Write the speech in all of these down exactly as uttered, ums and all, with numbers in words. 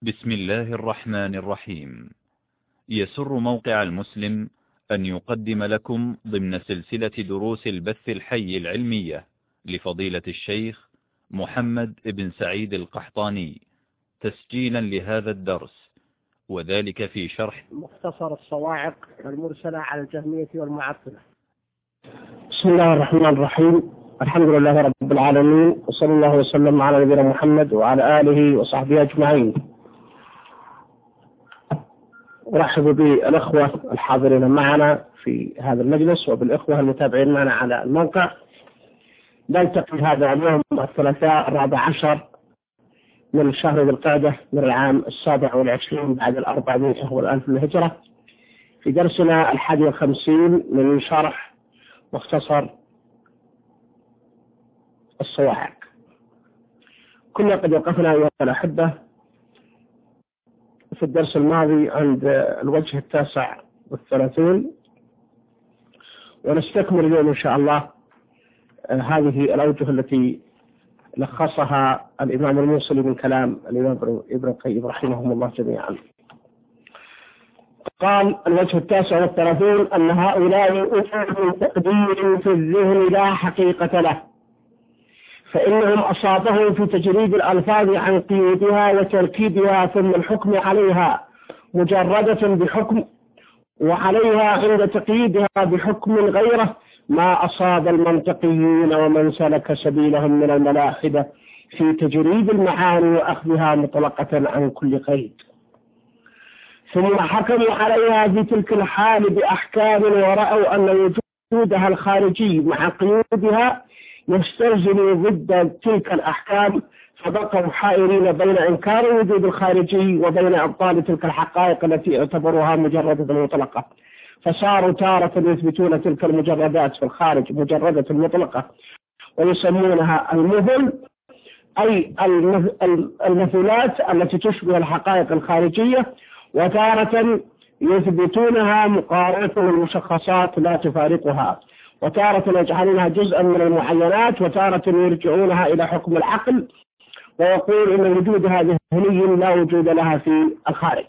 بسم الله الرحمن الرحيم. يسر موقع المسلم أن يقدم لكم ضمن سلسلة دروس البث الحي العلمية لفضيلة الشيخ محمد بن سعيد القحطاني تسجيلا لهذا الدرس، وذلك في شرح مختصر الصواعق المرسلة على الجهمية والمعطلة. بسم الله الرحمن الرحيم. الحمد لله رب العالمين، وصلى الله وسلم على نبينا محمد وعلى آله وصحبه أجمعين. أرحب بالأخوة الحاضرين معنا في هذا المجلس وبالأخوة المتابعين معنا على الموقع. نلتقي هذا اليوم الثلاثاء الرابع عشر من شهر ذي القعدة من العام السابع والعشرين بعد الأربعمائة والألف من الهجرة، في درسنا الحادي والخمسين من شرح مختصر الصواعق. كنا قد وقفنا أيها الأحبة في الدرس الماضي عند الوجه التاسع والثلاثين، ونستكمل اليوم إن شاء الله هذه الأوجه التي لخصها الإمام الموصلي من كلام الإمام ابن القيم رحمهم الله جميعا. قال الوجه التاسع والثلاثين أن هؤلاء أتوا تقدير في الذهن لا حقيقة له، فإنهم أصابهم في تجريد الألفاظ عن قيودها وتركيبها ثم الحكم عليها مجردة بحكم، وعليها عند تقييدها بحكم غيره ما أصاب المنطقيين ومن سلك سبيلهم من الملاحدة في تجريد المعاني وأخذها مطلقة عن كل قيد، ثم حكموا عليها في تلك الحال بأحكام ورأوا أن وجودها الخارجي مع قيودها يستلزم ضد تلك الأحكام، فبقوا حائرين بين إنكار وجود الخارجي وبين إبطال تلك الحقائق التي اعتبروها مجردة مطلقة، فصاروا تارة يثبتون تلك المجردات في الخارج مجردة مطلقة ويسمونها المثل، أي المثلات التي تشبه الحقائق الخارجية، وتارة يثبتونها مقارنة المشخصات لا تفارقها، وتارة يجعلونها جزءا من المعينات، وتارة يرجعونها إلى حكم العقل ويقول إن وجودها ذهني لا وجود لها في الخارج،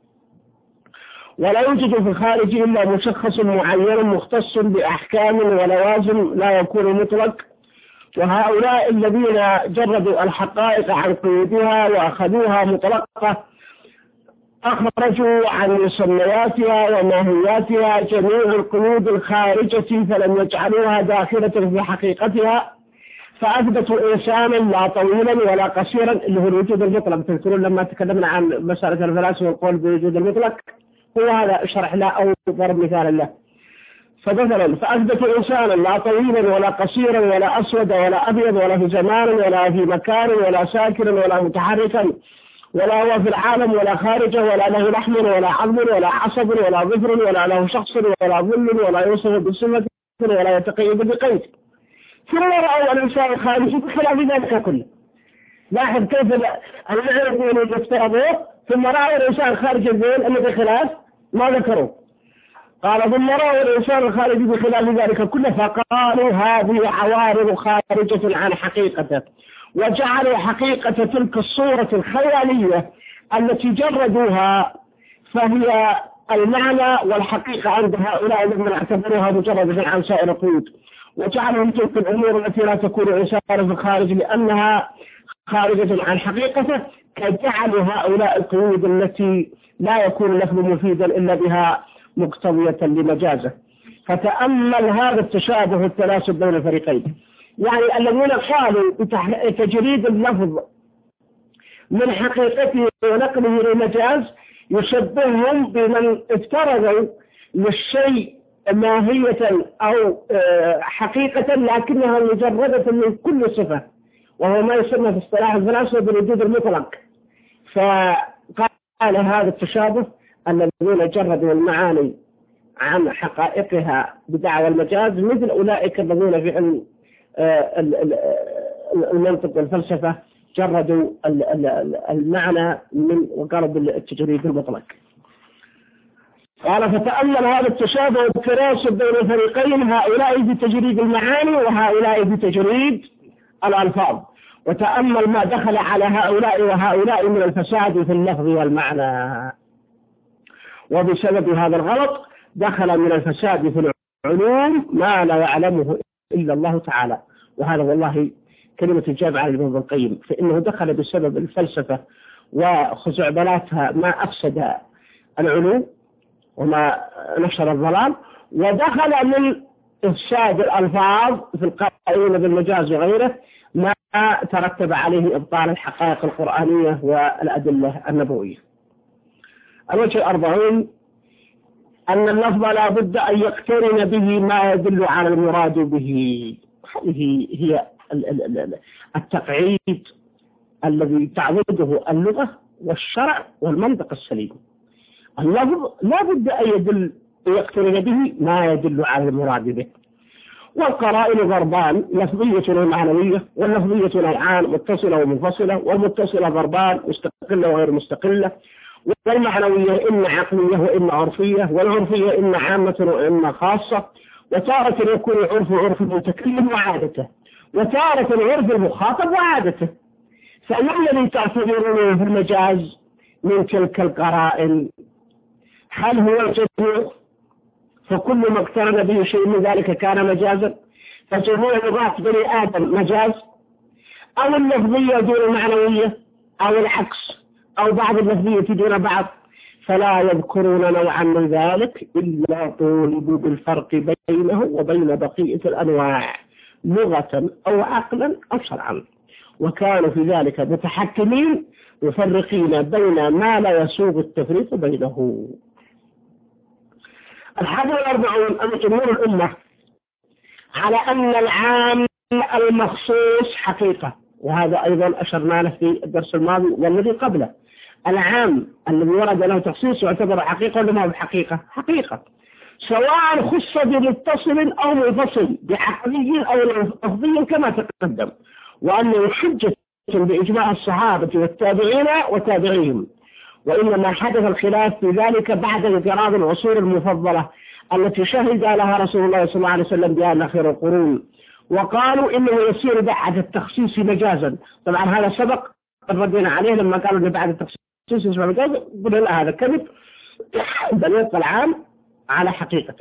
ولا يوجد في الخارج إلا مشخص معين مختص بأحكام ولوازم لا يكون مطلق. وهؤلاء الذين جردوا الحقائق عن قيودها وأخذوها مطلقة أخرجوا عن مسمياتها وماهياتها جميع القيود الخارجة فلم يجعلوها داخلة في حقيقتها، فأثبتوا إنسانا لا طويلا ولا قصيرا اللي هو الوجود المطلق. تذكرون لما تكلمنا عن مسألة الفلاسفة والقول بوجود المطلق، هو هذا شرح له أو ضرب مثال له. فمثلا فأثبتوا إنسانا لا طويلا ولا قصيرا ولا أسود ولا أبيض ولا في زمان ولا في مكان ولا ساكنا ولا متحركا ولا هو في العالم ولا خارجه ولا له لحم ولا عظم ولا عصب ولا ظفر ولا له شخص ولا ظل ولا يوصف بصفة ولا يتقيد بقيد، ثم رأوا الإنسان الخارجي بخلاف ذلك كله. لاحظ كيف المعنى يفترضوه، ثم رأوا الإنسان خارج الذهن أنه بخلاف ما ذكروا. قال ثم رأوا الإنسان الخارجي بخلاف ذلك كله، فقالوا هذه عوارض خارجة عن حقيقته، وجعلوا حقيقة تلك الصورة الخيالية التي جردوها فهي المعنى والحقيقة عند هؤلاء الذين اعتبروها مجردة عن سائر القيود، وجعلوا تلك الأمور التي لا تكون إنسانا في الخارج لأنها خارجة عن حقيقته، كجعل هؤلاء القيود التي لا يكون اللفظ مفيدا إلا بها مقتضية لمجازه. فتأمل هذا التشابه التناسب بين الفريقين، يعني الذين قالوا بتجريد اللفظ من حقيقته ونقله إلى مجاز يشبههم بمن افترضوا للشيء ماهية أو حقيقة لكنها مجردة من كل صفة، وهو ما يسمى في اصطلاح الفلاسفة بالوجود المطلق. فقال هذا التشابه الذين جردوا المعاني عن حقائقها بدعوى المجاز مثل أولئك الذين في علم المنطق والفلسفة جردوا المعنى من وقالوا بالتجريد المطلق. قال فتأمل هذا التشابه والتناسب بين الفريقين، هؤلاء بتجريد المعاني وهؤلاء بتجريد الألفاظ، وتأمل ما دخل على هؤلاء وهؤلاء من الفساد في اللفظ والمعنى. وبسبب هذا الغلط دخل من الفساد في العلوم ما لا يعلمه إلا الله تعالى. وهذا والله كلمة الجامعة لابن القيم، فإنه دخل بسبب الفلسفة وخزعبلاتها ما أفسد العلوم وما نشر الضلال، ودخل من إفساد الألفاظ في القائلين بالمجاز وغيره ما ترتب عليه إبطال الحقائق القرآنية والأدلة النبوية. الوجه الأربعون أن اللفظ لا بد أن يقترن به ما يدل على المراد به. هذه هي التقعيد الذي تعبده اللغة والشرع والمنطق السليم. اللفظ لا بد أن يدل يقترن به ما يدل على المراد به. والقرائن ضربان، لفظية ومعنوية، واللفظية نوعان، متصلة ومنفصلة، والمتصلة ضربان، مستقلة وغير مستقلة، والمعنوية إما عقلية وإما عرفية، والعرفية إما عامة وإما خاصة، وتارة يكون عرف عرف المتكلم وعادته، وتارة عرف المخاطب وعادته. فما الذي تعتبرونه في المجاز من تلك القرائن؟ هل هو الجميع؟ فكل ما اقترن به شيء من ذلك كان مجازا، فجميع لغات بني آدم مجاز، أو اللفظية دون المعنوية، أو العكس، أو بعض اللفظية دون بعض. فلا يذكرون نوعا من ذلك إلا طولبوا بالفرق بينه وبين بقية الأنواع لغة أو عقلا أو شرعا، وكانوا في ذلك متحكمين مفرقين بين ما لا يسوغ التفريق بينه. الحادي والأربعون أن جمهور الأمة على أن العام المخصوص حقيقة، وهذا أيضا أشرنا له في الدرس الماضي والذي قبله. العام الذي ورد له تخصيص يعتبر حقيقة ولا ما هو حقيقة؟ حقيقة، سواء خص بمتصل أو منفصل، بعقلي أو لفظي كما تقدم، وأنه حجة بإجماع الصحابة والتابعين وتابعيهم. وإنما حدث الخلاف في ذلك بعد انقراض العصور المفضلة التي شهد لها رسول الله صلى الله عليه وسلم بأن خير القرون، وقالوا إنه يصير بعد التخصيص مجازا. طبعا هذا سبق ردينا عليه لما قالوا إنه بعد التخصيص يصبح مجازا، قلنا لا هذا كذب، بل يبقى العام على حقيقته.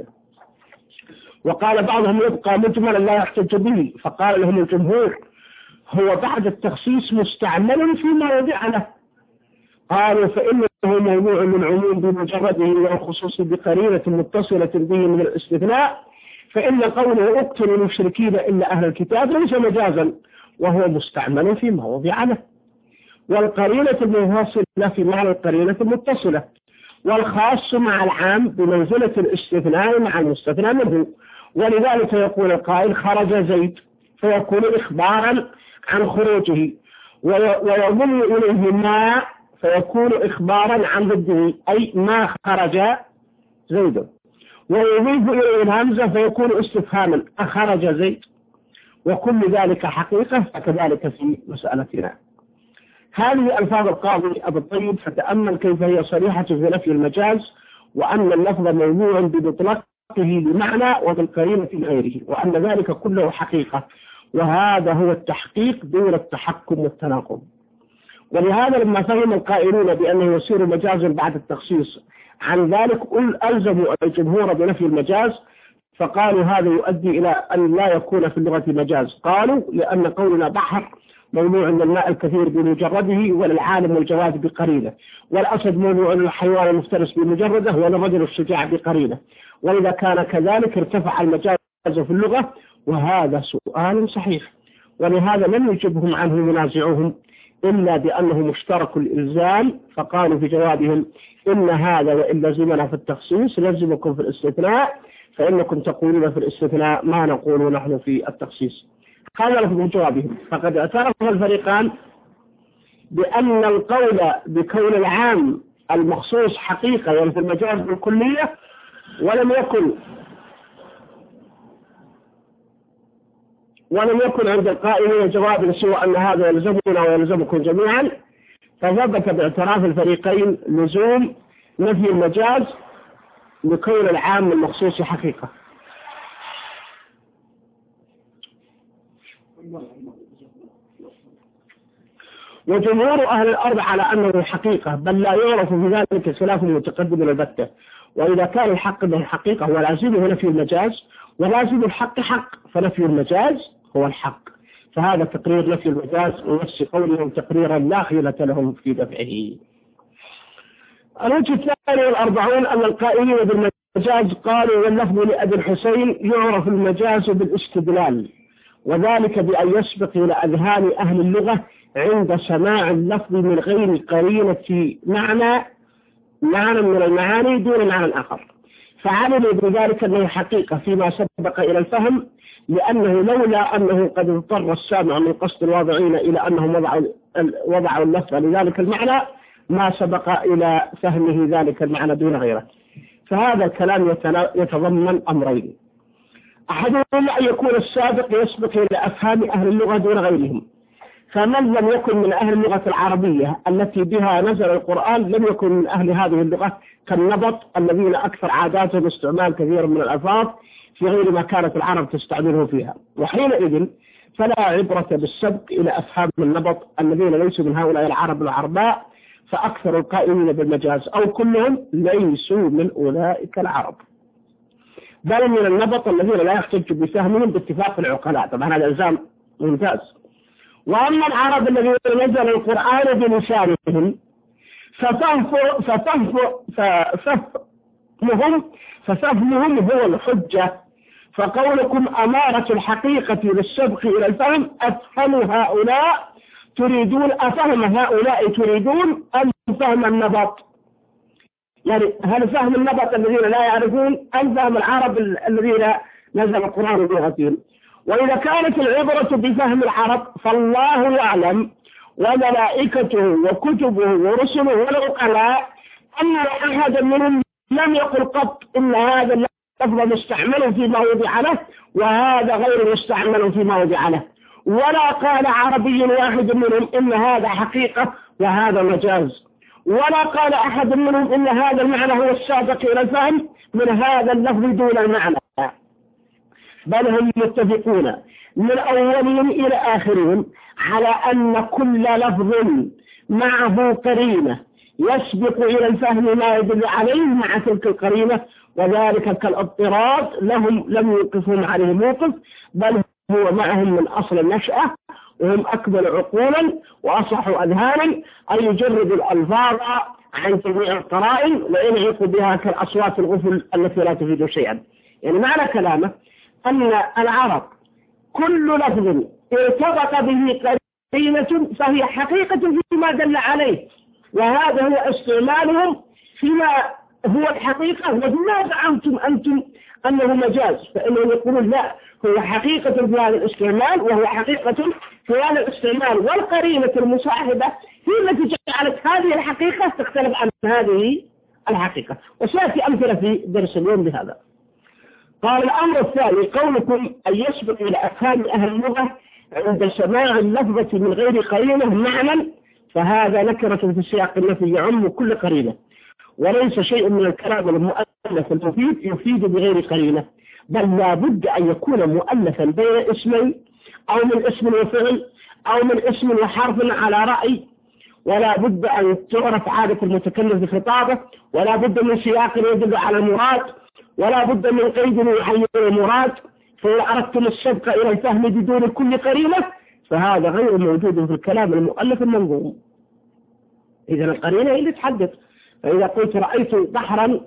وقال بعضهم يبقى مجملا لا يحتج به، فقال لهم الجمهور هو بعد التخصيص مستعمل فيما وضع له. قالوا فإنه موضوع من عموم بمجرده والخصوص بقرينة متصلة به من الاستثناء، فإن قوله اقتلوا المشركين إلا أهل الكتاب ليس مجازا، وهو مستعمل فيما وضع له. والقرينة المنفصلة في معنى القرينة المتصلة، والخاص مع العام بمنزلة الاستثناء مع المستثنى منه. ولذلك يقول القائل خرج زيد، فيكون إخبارا عن خروجه، ويضم إليه ما فيكون إخبارا عن ضده، أي ما خرج زيد، ويضيف إليه الهمزة فيكون استفهاما أخرج زيد. وكل ذلك حقيقة، فكذلك في مسألتنا. هذه ألفاظ القاضي أبو الطيب، فتأمل كيف هي صريحة في نفي المجاز، وأن اللفظ موضوع بمطلقه لمعنى وبالقرينة غيره، وأن ذلك كله حقيقة، وهذا هو التحقيق دون التحكم والتناقض. ولهذا لما فهم القائلون بأنه يصير مجازا بعد التخصيص عن ذلك ألزموا الجمهور بنفي المجاز، فقالوا هذا يؤدي إلى أن لا يكون في اللغة مجاز. قالوا لأن قولنا بحر موضوع من الماء الكثير بمجرده، وللعالم والجواد بقرينه، والأسد موضوع الحيوان المفترس بمجرده، وللرجل الشجاع بقرينه. وإذا كان كذلك ارتفع المجاز في اللغة، وهذا سؤال صحيح. ولهذا لم يجبهم عنه منازعهم إلا بأنه مشترك الإلزام، فقالوا في جوابهم إن هذا وإن لزمنا في التخصيص لزمكم في الاستثناء، فإنكم تقولون في الاستثناء ما نقول نحن في التخصيص. هذا لفظ جوابهم. فقد اعترف الفريقان بأن القول بكون العام المخصوص حقيقة يعني في المجاز بالكلية، ولم يكن ولم يكن عند القائلين جواب سوى أن هذا يلزمنا ويلزمكم جميعا، فثبت باعتراف الفريقين لزوم نفي المجاز بكون العام المخصوص حقيقة. وجمهور أهل الأرض على أنه حقيقة، بل لا يعرف في ذلك خلاف متقدم البتة. وإذا كان الحق به حقيقة ولازمه نفي المجاز، ولازم الحق حق، فنفي المجاز هو الحق. فهذا تقرير نفي المجاز ونفس قولهم تقريرا لا خيلة لهم في دفعه. الوجه الثاني والأربعون أن القائلين بالمجاز قالوا واللفظ لأبي الحسين يعرف المجاز بالاستدلال، وذلك بأن يسبق إلى أذهان أهل اللغة عند سماع اللفظ من غير قرينة معنى معنى من المعاني دون معنى آخر، فعلم بذلك أنه حقيقة فيما سبق إلى الفهم، لأنه لولا أنه قد اضطر السامع من قصد الواضعين إلى أنهم وضعوا وضعوا اللفظ لذلك المعنى ما سبق إلى فهمه ذلك المعنى دون غيره. فهذا الكلام يتضمن أمرين: أحدهما أن يكون السابق يسبق إلى أفهام أهل اللغة دون غيرهم، فمن لم يكن من أهل اللغة العربية التي بها نزل القرآن لم يكن من أهل هذه اللغة كالنبط الذين أكثر عاداتهم استعمال كثير من الألفاظ في غير ما كانت العرب تستعمله فيها، وحينئذ فلا عبرة بالسبق إلى أفهام النبط الذين ليسوا من هؤلاء العرب العرباء، فأكثر القائمين بالمجاز أو كلهم ليسوا من أولئك العرب، بل من النبط الذين لا يحتج بفهمهم باتفاق العقلاء. طبعا هذا إلزام ممتاز. وأما العرب الذين نزل القرآن بلسانهم ففهمهم ففهمهم هو الحجة، فقولكم أمارة الحقيقة للسبق إلى الفهم أفهم هؤلاء تريدون أفهم هؤلاء تريدون أم فهم النبط؟ يعني هل فهم النبط الذين لا يعرفون أم فهم العرب الذين نزل القرآن بلغتهم؟ وإذا كانت العبرة بفهم العرب فالله يعلم وملائكته وكتبه ورسله والعقلاء أن أحدا منهم لم يقل قط إن هذا اللفظ مستعمل فيما وضع له وهذا غير مستعمل فيما وضع له، ولا قال عربي واحد منهم إن هذا حقيقة وهذا مجاز، ولا قال أحد منهم إن هذا المعنى هو السابق إلى الفهم من هذا اللفظ دون المعنى، بل هم متفقون من أولهم إلى آخرهم على أن كل لفظ معه قرينة يسبق إلى الفهم ما يدل عليه مع تلك القرينة، وذلك كالاضطراد لهم لم يوقفهم عليه موقف، بل هو معهم من أصل النشأة، وهم أكبر عقولا وأصح أذهانا أن يجرد الألفاظ عن جميع القرائن وينعق بها كالأصوات الغفل التي لا تفيد شيئا. يعني معنى كلامه أن العرب كل لفظ ارتبط به قرينة فهي حقيقة فيما دل عليه، وهذا هو استعمالهم فيما هو الحقيقة. وما زعمتم أنتم أنه مجاز، فإنهم يقولون لا، هو حقيقة في هذا الاستعمال وهو حقيقة في هذا الاستعمال، والقرينة المصاحبة هي التي جعلت هذه الحقيقة تختلف عن هذه الحقيقة، وسيأتي أمثلة في درس اليوم بهذا. قال الأمر الثاني قولكم أن يسبق إلى أفهام أهل اللغة عند سماع اللفظة من غير قرينة معنى، فهذا نكرة في سياق النفي يعم كل قرينة، وليس شيء من الكلام المؤلف المفيد يفيد بغير قرينة، بل لا بد أن يكون مؤلفا بين اسمين أو من اسم وفعل أو من اسم وحرف على رأي، ولا بد أن تعرف عادة المتكلم في خطابه، ولا بد من سياق يدل على المراد، ولا بد من قيد يعين المراد. فإن أردتم السبق إلى الفهم بدون كل قرينة فهذا غير موجود في الكلام المؤلف المنظوم. إذا القرينة هي اللي تحدث. فإذا قلت رأيت بحرا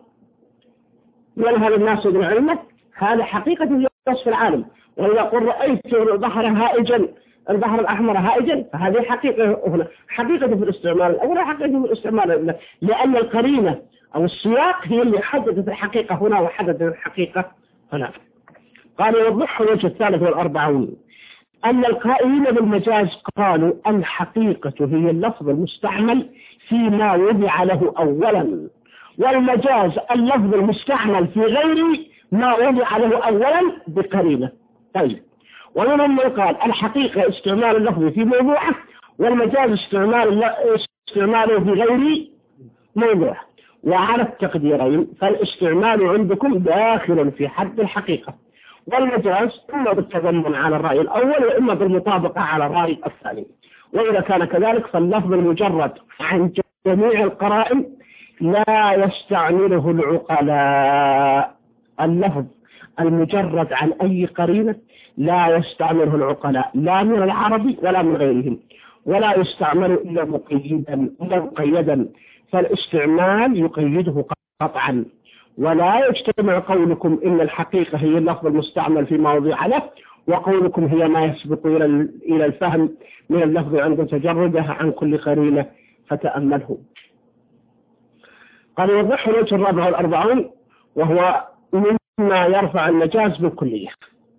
ينهل الناس من علمه هذا حقيقة في وصف العالم، وإذا قل رأيت البحر هائجا البحر الأحمر هائجا فهذه حقيقة هنا، حقيقة في الاستعمال الأول، حقيقة في الاستعمال، لأن القرينة أو السياق هي اللي حددت الحقيقة هنا وحددت الحقيقة هنا. قال يوضح الوجه الثالث والأربعون أن القائلين بالمجاز قالوا الحقيقة هي اللفظ المستعمل فيما وضع له أولا، والمجاز اللفظ المستعمل في غير ما وضع له أولا بقرينة. طيب، ومنهم من قال الحقيقة استعمال اللفظ في موضوعه، والمجاز استعمال استعماله في غير موضوعه. وعلى التقديرين فالاستعمال عندكم داخل في حد الحقيقة، والمجاز إما بالتضمن على الرأي الأول وإما بالمطابقة على الرأي الثاني. وإذا كان كذلك فاللفظ المجرد عن جميع القرائن لا يستعمله العقلاء. اللفظ المجرد عن أي قرينة لا يستعمله العقلاء لا من العربي ولا من غيرهم، ولا يستعمل إلا مقيدا إلا مقيدا، فالاستعمال يقيده قطعا. ولا يجتمع قولكم إن الحقيقة هي اللفظ المستعمل في مواضيع له، وقولكم هي ما يسبق إلى الفهم من اللفظ عند تجرده عن كل قرينة فتأمله. قال يوضح الوجه الرابع والأربعون وهو مما يرفع المجاز بالكلية،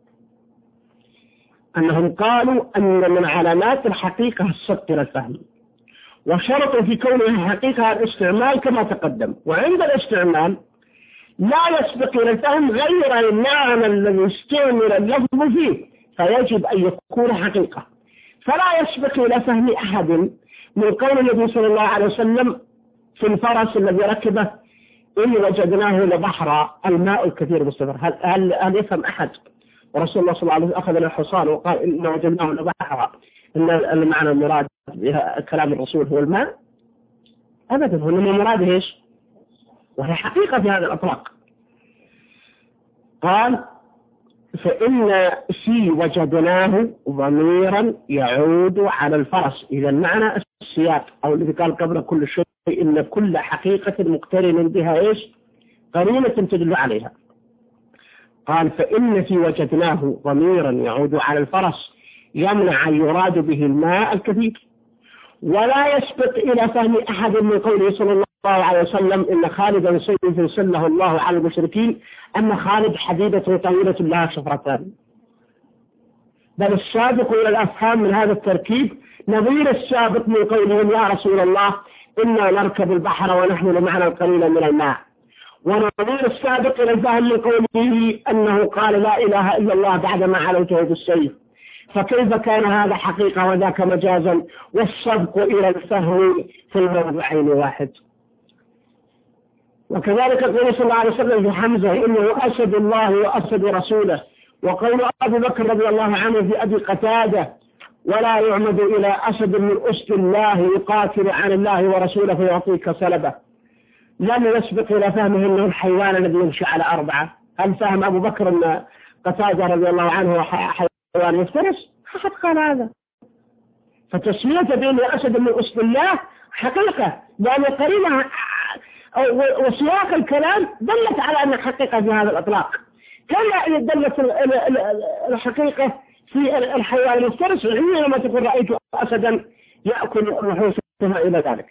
أنهم قالوا أن من علامات الحقيقة الصدق إلى الفهم، وشرطوا في كونها حقيقة الاستعمال كما تقدم، وعند الاستعمال لا يسبق إلى الفهم غير المعنى الذي استعمل اللفظ فيه، فيجب أن يكون حقيقة. فلا يسبق إلى فهم أحد من قول النبي صلى الله عليه وسلم في الفرس الذي ركبه إن وجدناه لبحر الماء الكثير مستمر. هل, هل, هل يفهم أحد ورسول الله صلى الله عليه وسلم أخذ الحصان وقال إن وجدناه لبحر إن المعنى المراد بها كلام الرسول هو الماء؟ أبدا، هو إنما مراد إيش؟ وهي حقيقة في هذا الأطلاق. قال فإن في وجدناه ضميرا يعود على الفرس، إذا معنى السياق أو الذي قال قبل كل شيء إن كل حقيقة مقترن بها إيش؟ قرينة تدل عليها. قال فإن في وجدناه ضميرا يعود على الفرس يمنع أن يراد به الماء الكثير، ولا يسبق إلى فهم أحد من قوله صلى الله عليه وسلم إن خالدا سيف سله الله على المشركين أن خالد حديدة طويلة لها شفرتان، بل السابق إلى الأفهام من هذا التركيب نظير السابق من قولهم يا رسول الله إنا نركب البحر ونحمل معنا القليل من الماء، ونظير السابق إلى الفهم من قوله أنه قال لا إله إلا الله بعدما علوته بالسيف. فكيف كان هذا حقيقة وذاك مجازا والسبق إلى الفهم في الموضعين واحد؟ وكذلك قال صلى الله عليه وسلم في حمزة إنه أسد الله وأسد رسوله، وقول أبي بكر رضي الله عنه في أبي قتادة ولا يعمد إلى أسد من أسد الله يقاتل عن الله ورسوله فيعطيك سلبه، لم يسبق إلى فهمه أنه الحيوان الذي يمشي على أربعة. هل فهم أبو بكر أن قتادة رضي الله عنه حيوان يفترس؟ أحد قال هذا. فتسمية بأنه أسد من أسد الله حقيقة، لأن قرينة وسياق الكلام دلت على أن حقيقة في هذا الأطلاق، كما دلت الحقيقة في الحيوان المفترس حينما تقول رأيت أسدا يأكل الوحوش إلى ذلك.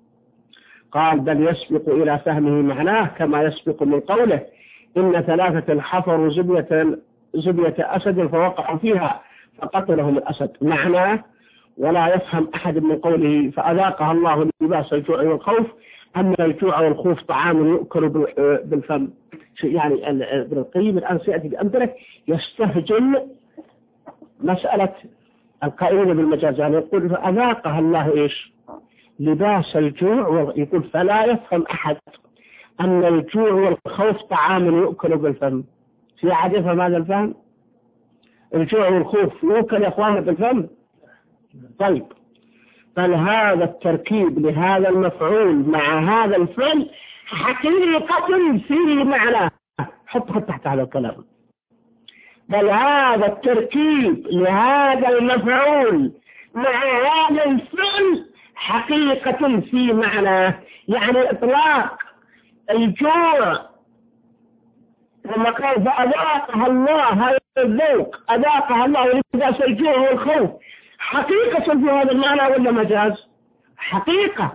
قال بل يسبق إلى فهمه معناه كما يسبق من قوله إن ثلاثة حفروا زبية زبية أسد فوقعوا فيها فقتلهم الأسد، معناه ولا يفهم أحد من قوله فأذاقها الله لباس الجوع والخوف أن الجوع والخوف طعام يؤكل بالفم. يعني ابن القيم الآن سيأتي بأمثلة يستهجن مسألة القائلين بالمجاز، يعني يقول فأذاقها الله إيش؟ لباس الجوع، يقول فلا يفهم أحد أن الجوع والخوف طعام يؤكل بالفم. في أحد يفهم هذا الفهم؟ الجوع والخوف يؤكل يا أخواننا بالفم؟ طيب، بل هذا التركيب لهذا المفعول مع هذا الفعل حقيقة فيه معنى. حط حط تحت هذا الكلام. بل هذا التركيب لهذا المفعول مع هذا الفعل حقيقة في معنى، يعني إطلاق الجوع لما قال فأذاقها الله هذا الذوق أذاقها الله لباس الجوع والخوف حقيقة في هذا المعنى ولا مجاز؟ حقيقة.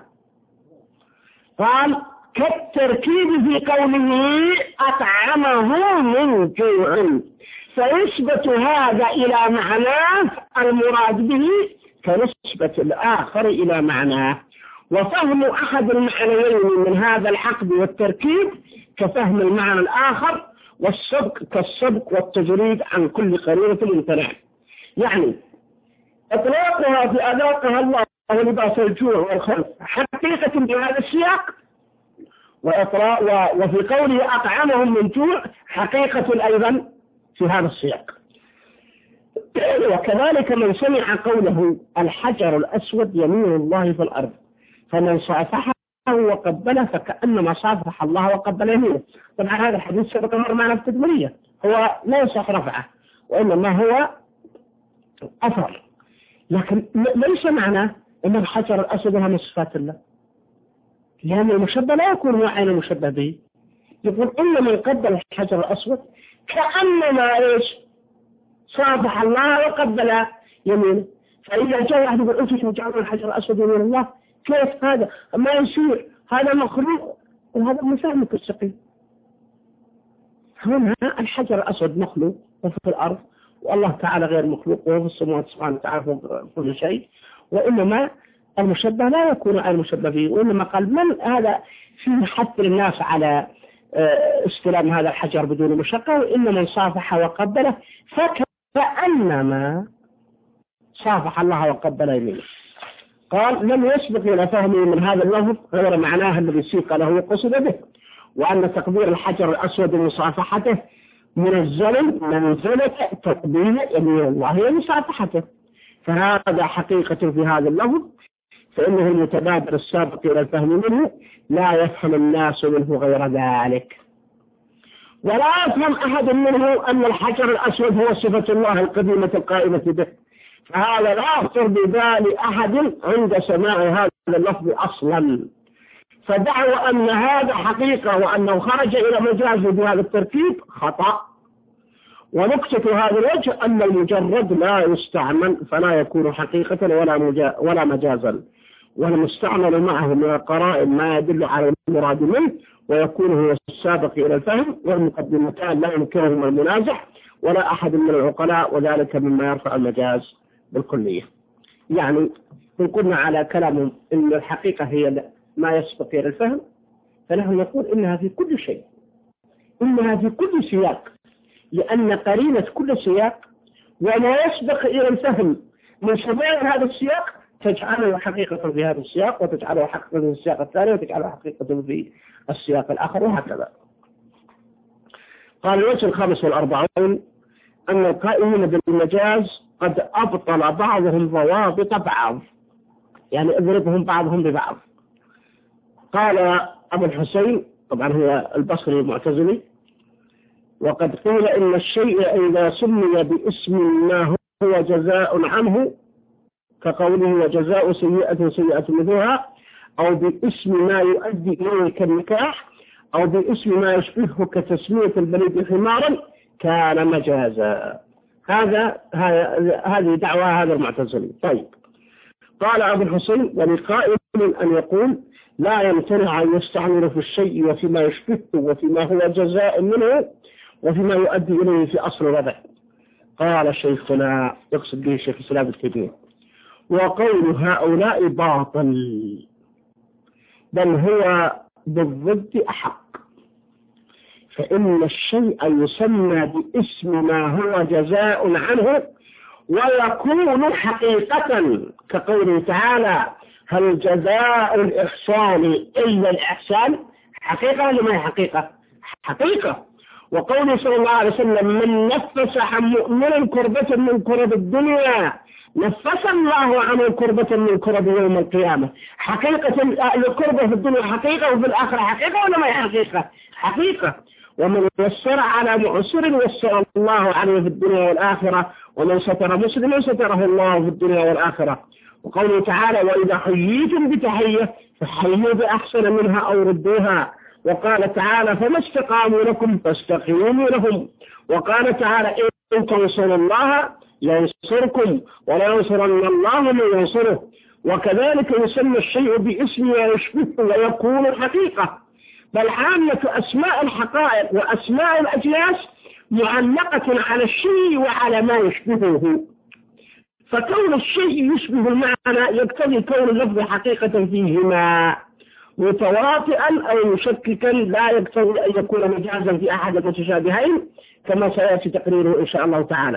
قال كالتركيب في قوله أطعمه من جوع، فيثبت هذا إلى معناه المراد به كنسبة الآخر إلى معناه، وفهم أحد المعنيين من هذا العقد والتركيب كفهم المعنى الآخر، والسبق كالسبق والتجريد عن كل قرينة الامتناع. يعني إطلاقها في أذاقها الله لباس الجوع والخوف حقيقة بهذا السياق، وفي قوله أطعمهم من جوع حقيقة أيضا في هذا السياق. وكذلك من سمع قوله الحجر الأسود يمين الله في الأرض فمن صافحه وقبله فكأنما صافح الله وقبل يمينه. طبعا هذا الحديث سبق مر معنا في التدمرية، هو لا يصح رفعه وإنما هو أثر، لكن ليس معنى أن الحجر الأسود هو من صفات الله، لأن المشبه لا يكون هو عين المشبه به. يقول إن من قبل الحجر الأسود كأنما إيش صافح الله وقبل يمينه. فإذا جاء واحد يقول أنتم تجعلون الحجر الأسود يمين الله، كيف هذا؟ ما يصير، هذا مخلوق وهذا من فهمك السقيم. هنا الحجر الأسود مخلوق وفي الأرض، والله تعالى غير مخلوق وهو في السماوات سبحانه وتعالى فوق كل شيء، وإنما المشبه لا يكون على المشبه به. وإنما قال من هذا فيه حث الناس على استلام هذا الحجر بدون مشقة، وإن من صافح وقبله فكأنما صافح الله وقبل يمينه. قال لم يسبق إلى فهمه من هذا اللفظ غير معناه الذي سيق له وقصد به، وأن تقدير الحجر الأسود ومصافحته منزل منزلة تقدير يمين الله ومصافحته، فهذا حقيقة في هذا اللفظ، فإنه المتبادر السابق إلى الفهم منه لا يفهم الناس منه غير ذلك، ولا يفهم أحد منه أن الحجر الأسود هو صفة الله القديمة القائمة به، فهذا لا يخطر ببال أحد عند سماع هذا اللفظ أصلا. فدعوى أن هذا حقيقة وأنه خرج إلى مجاز بهذا التركيب خطأ. ونكتة هذا الوجه أن المجرد لا يستعمل فلا يكون حقيقة ولا, مجا ولا مجازا، والمستعمل معه من القرائن ما يدل على المراد منه ويكون هو السابق إلى الفهم، والمقدمتان لا يمكنهما المنازع ولا أحد من العقلاء، وذلك مما يرفع المجاز بالكلية. يعني إن كنا على كلام إن الحقيقة هي ما يسبق إلى الفهم، فنحن نقول إنها في كل شيء، إنها في كل سياق، لأن قرينة كل سياق وما يسبق إلى الفهم من شمال هذا السياق تجعله حقيقة في هذا السياق، وتجعله حقيقة في السياق الثاني، وتجعله حقيقة في السياق الآخر، وهكذا. قال الوجه الخامس والأربعون أن القائمين بالمجاز قد أبطل بعضهم ضوابط بعض، يعني اضربهم بعضهم ببعض. قال أبو الحسين، طبعا هو البصري المعتزلي، وقد قيل إن الشيء إذا سمي باسم ما هو جزاء عنه كقوله وجزاء سيئة سيئة مثلها، أو باسم ما يؤدي إليه كالنكاح، أو باسم ما يشبهه كتسمية البليد حمارا، كان مجازا. هذا هذه دعوة هذا المعتزلي. طيب، قال أبو الحسين ولقائل أن يقول لا يمتنع أن يستعمل في الشيء وفيما يشبهه وفيما هو جزاء منه وفيما يؤدي إليه في أصل الوضع. قال شيخنا، يقصد به الشيخ الإسلام ابن تيمية، وقول هؤلاء باطل، بل هو بالضد أحق، فإن الشيء يسمى باسم ما هو جزاء عنه ويكون حقيقة، كقوله تعالى هل جزاء الإحسان إلا الإحسان، حقيقة ولا ما هي حقيقة؟ حقيقة. وقوله صلى الله عليه وسلم من نفس عن مؤمن كربة من كرب الدنيا نفس الله عنه كربة من كرب يوم القيامة. حقيقة الكربة في الدنيا حقيقة وفي الآخرة حقيقة ولا ما هي حقيقة؟ حقيقة. ومن يسر على معسر يسر الله عليه في الدنيا والآخرة، ومن ستر مسلما ستره الله في الدنيا والآخرة. وقوله تعالى وإذا حييتم بتحية فحيوا بأحسن منها أو ردوها. وقال تعالى فما استقاموا لكم فاستقيموا لهم. وقال تعالى إن تنصروا الله ينصركم ولا ينصرن الله من ينصره. وكذلك يسمى الشيء باسم ويشبهه ويكون حقيقة، بل عامة أسماء الحقائق وأسماء الأجناس معلقة على الشيء وعلى ما يشبهه، فكون الشيء يشبه المعنى يقتضي كون اللفظ حقيقة فيهما، متواطئا أو مشككا لا يقتضي أن يكون مجازا في أحد المتشابهين كما سيأتي تقريره إن شاء الله تعالى.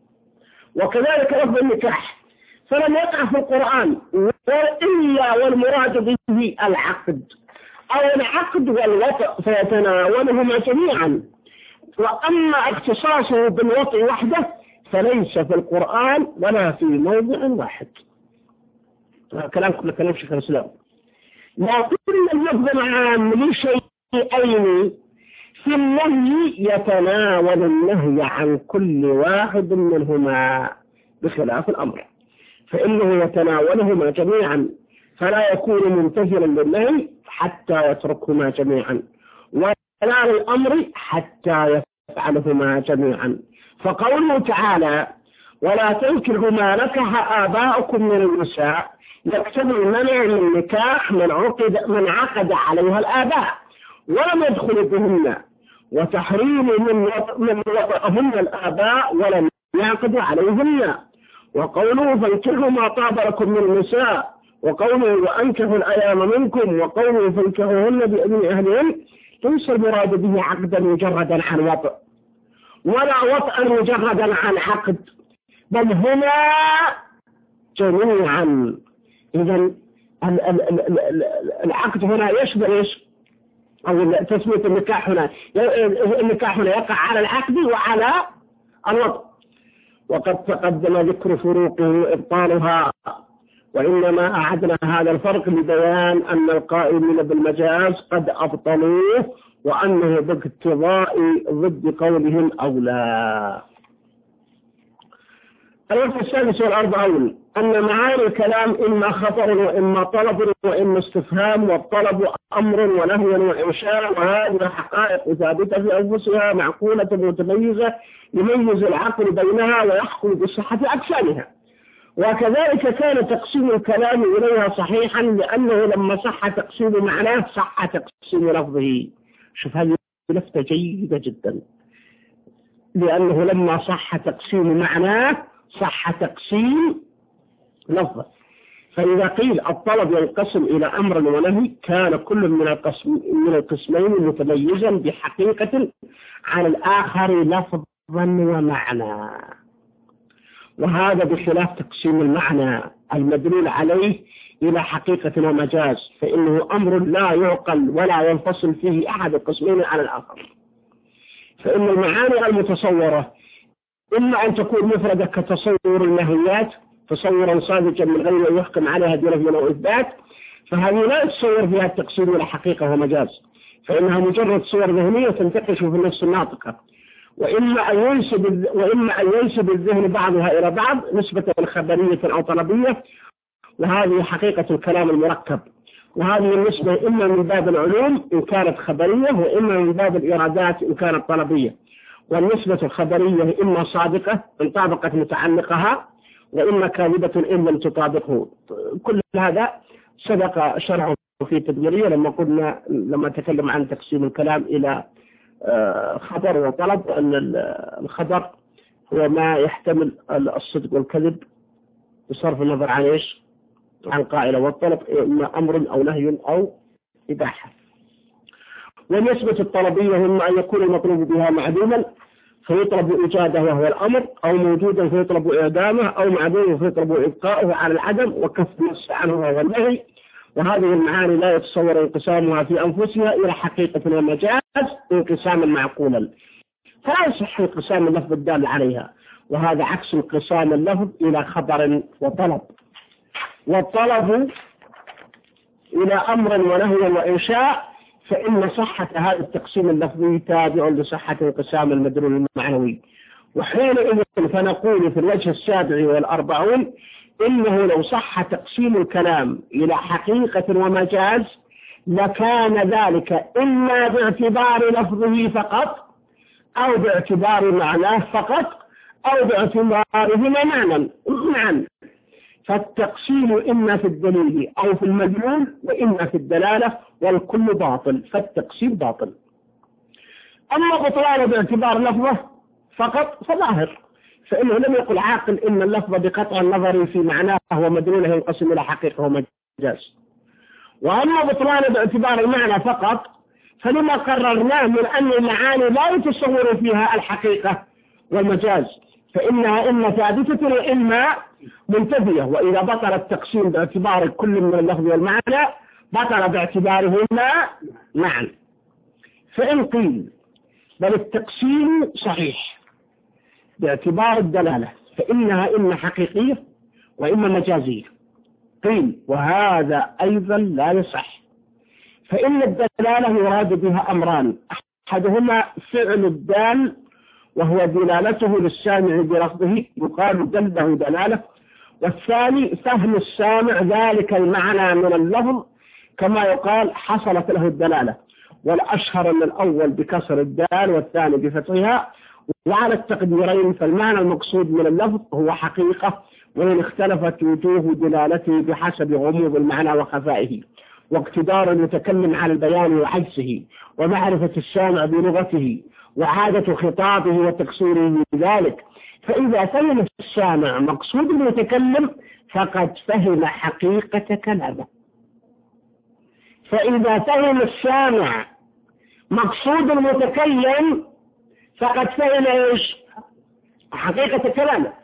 وكذلك لفظ النكاح فلم يقع في القرآن إلا والمراد به العقد أو العقد والوطء فيتناولهما جميعا، وأما اختصاصه بالوطء وحده فليس في القرآن ولا في موضع واحد. كلام كل كلام شيخ الإسلام. لكن اللفظ العام لشيئين في النهي يتناول النهي عن كل واحد منهما بخلاف الأمر، فإنه يتناولهما جميعا، فلا يكون ممتثلا للنهي حتى يتركهما جميعا، ولا للأمر حتى يفعلهما جميعا. فقوله تعالى ولا تنكحوا ما نكح آباؤكم من النساء يقتضي منع من نكاح من عقد من عقد عليها الآباء ولم يدخل بهن، وتحريم من من وطئهن الآباء ولم يعقد عليهن. وقوله فانكحوا ما طاب لكم من النساء، وقوله وأنكحوا الأيام منكم، وقوله فانكحوهن بإذن أهلهن، ليس المراد به عقدا مجردا عن وطئ ولا وطئا مجردا عن عقد، بل هنا جميعا. إذن العقد هنا يشبه إيش؟ أو تسمية النكاح هنا، النكاح هنا يقع على العقد وعلى الوطء، وقد تقدم ذكر فروقه وإبطالها، وإنما أعدنا هذا الفرق لبيان أن القائمين بالمجاز قد أبطلوه، وأنه باقتضاء ضد قولهم أولى. الوجه السادس والأربعون أن معاني الكلام إما خطر وإما طلب وإما استفهام، والطلب أمر ونهي وإنشاء، وهذه حقائق ثابتة في أنفسها معقولة متميزة يميز العقل بينها ويحكم بصحة أجسامها. وكذلك كان تقسيم الكلام إليها صحيحا، لأنه لما صح تقسيم معناه صح تقسيم لفظه. شوف هذه لفتة جيدة جدا، لأنه لما صح تقسيم معناه صح تقسيم لفظه. فإذا قيل الطلب ينقسم إلى أمر ونهي كان كل من القسم من القسمين متميزا بحقيقة عن الآخر لفظا ومعنى، وهذا بخلاف تقسيم المعنى المدلول عليه إلى حقيقة ومجاز، فإنه أمر لا يعقل ولا ينفصل فيه أحد القسمين على الآخر. فإن المعاني المتصورة إما أن تكون مفردة كتصور النهيات تصورا صادقا من غير أن يحكم عليها دون أو إثبات، فهذه لا يتصور فيها التقسيم إلى حقيقة ومجاز، فإنها مجرد صور ذهنية تنتقش في النفس الناطقة. وإما أن ينسب وإما أن ينسب الذهن بعضها إلى بعض نسبة خبرية أو طلبية، وهذه حقيقة الكلام المركب. وهذه النسبة إما من باب العلوم إن كانت خبرية، وإما من باب الإرادات إن كانت طلبية. والنسبة الخبرية إما صادقة إن طابقت متعلقها، وإما كاذبة إن لم تطابقه. كل هذا سبق شرعه في تدميرية لما قلنا لما تكلم عن تقسيم الكلام إلى خبر وطلب، أن الخبر هو ما يحتمل الصدق والكذب بصرف النظر عن إيش؟ عن قائلة، والطلب إما أمر أو نهي أو إباحة. والنسبة الطلبية إما أن يكون المطلوب بها معدوما فيطلب إيجاده وهو الأمر، أو موجودا فيطلب إعدامه، أو معدوما فيطلب إبقاؤه على العدم وكف النص عنه وهو النهي. وهذه المعاني لا يتصور انقسامها في أنفسها إلى حقيقة ومجاز انقساما معقولا، فلا يصح انقسام اللفظ الدال عليها، وهذا عكس انقسام اللفظ إلى خبر وطلب. والطلب إلى أمر ونهي وإنشاء، فإن صحة هذا التقسيم اللفظي تابع لصحة انقسام المدلول المعنوي. وحينئذ فنقول في الوجه السابع والأربعون إنه لو صح تقسيم الكلام إلى حقيقة ومجاز لكان ذلك إما باعتبار لفظه فقط أو باعتبار معناه فقط أو باعتبارهما معنى معا. فالتقسيم إما في الدليل أو في المدلول وإما في الدلالة، والكل باطل، فالتقسيم باطل. أما بطلان باعتبار لفظه فقط فظاهر، فإنه لم يقل عاقل إن اللفظ بقطع النظر في معناه ومدلوله ينقسم إلى حقيقة ومجاز. وأما بطلان باعتبار المعنى فقط فلما قررناه من أن المعاني لا يتصور فيها الحقيقة والمجاز، فإنها إما ثابتة وإما منتفية. وإذا بطل التقسيم باعتبار كل من اللفظ والمعنى بطل باعتبارهما معا. فإن قيل بل التقسيم صحيح باعتبار الدلالة، فإنها إما حقيقية وإما مجازية. قيل وهذا أيضا لا يصح، فإن الدلالة يراد بها أمران: أحدهما فعل الدال وهو دلالته للسامع بلفظه يقال دله دلالة، والثاني فهم السامع ذلك المعنى من اللفظ كما يقال حصلت له الدلالة، والأشهر من الأول بكسر الدال والثاني بفتحها. وعلى التقديرين فالمعنى المقصود من اللفظ هو حقيقة، وإن اختلفت وجوه دلالته بحسب غموض المعنى وخفائه، واقتدار المتكلم على البيان وعجزه، ومعرفة السامع بلغته، وعادة خطابه وتقصيره بذلك. فإذا فهم السامع مقصود المتكلم فقد فهم حقيقة كلامه. فإذا فهم السامع مقصود المتكلم فقد فهم إيش؟ حقيقة كلامه.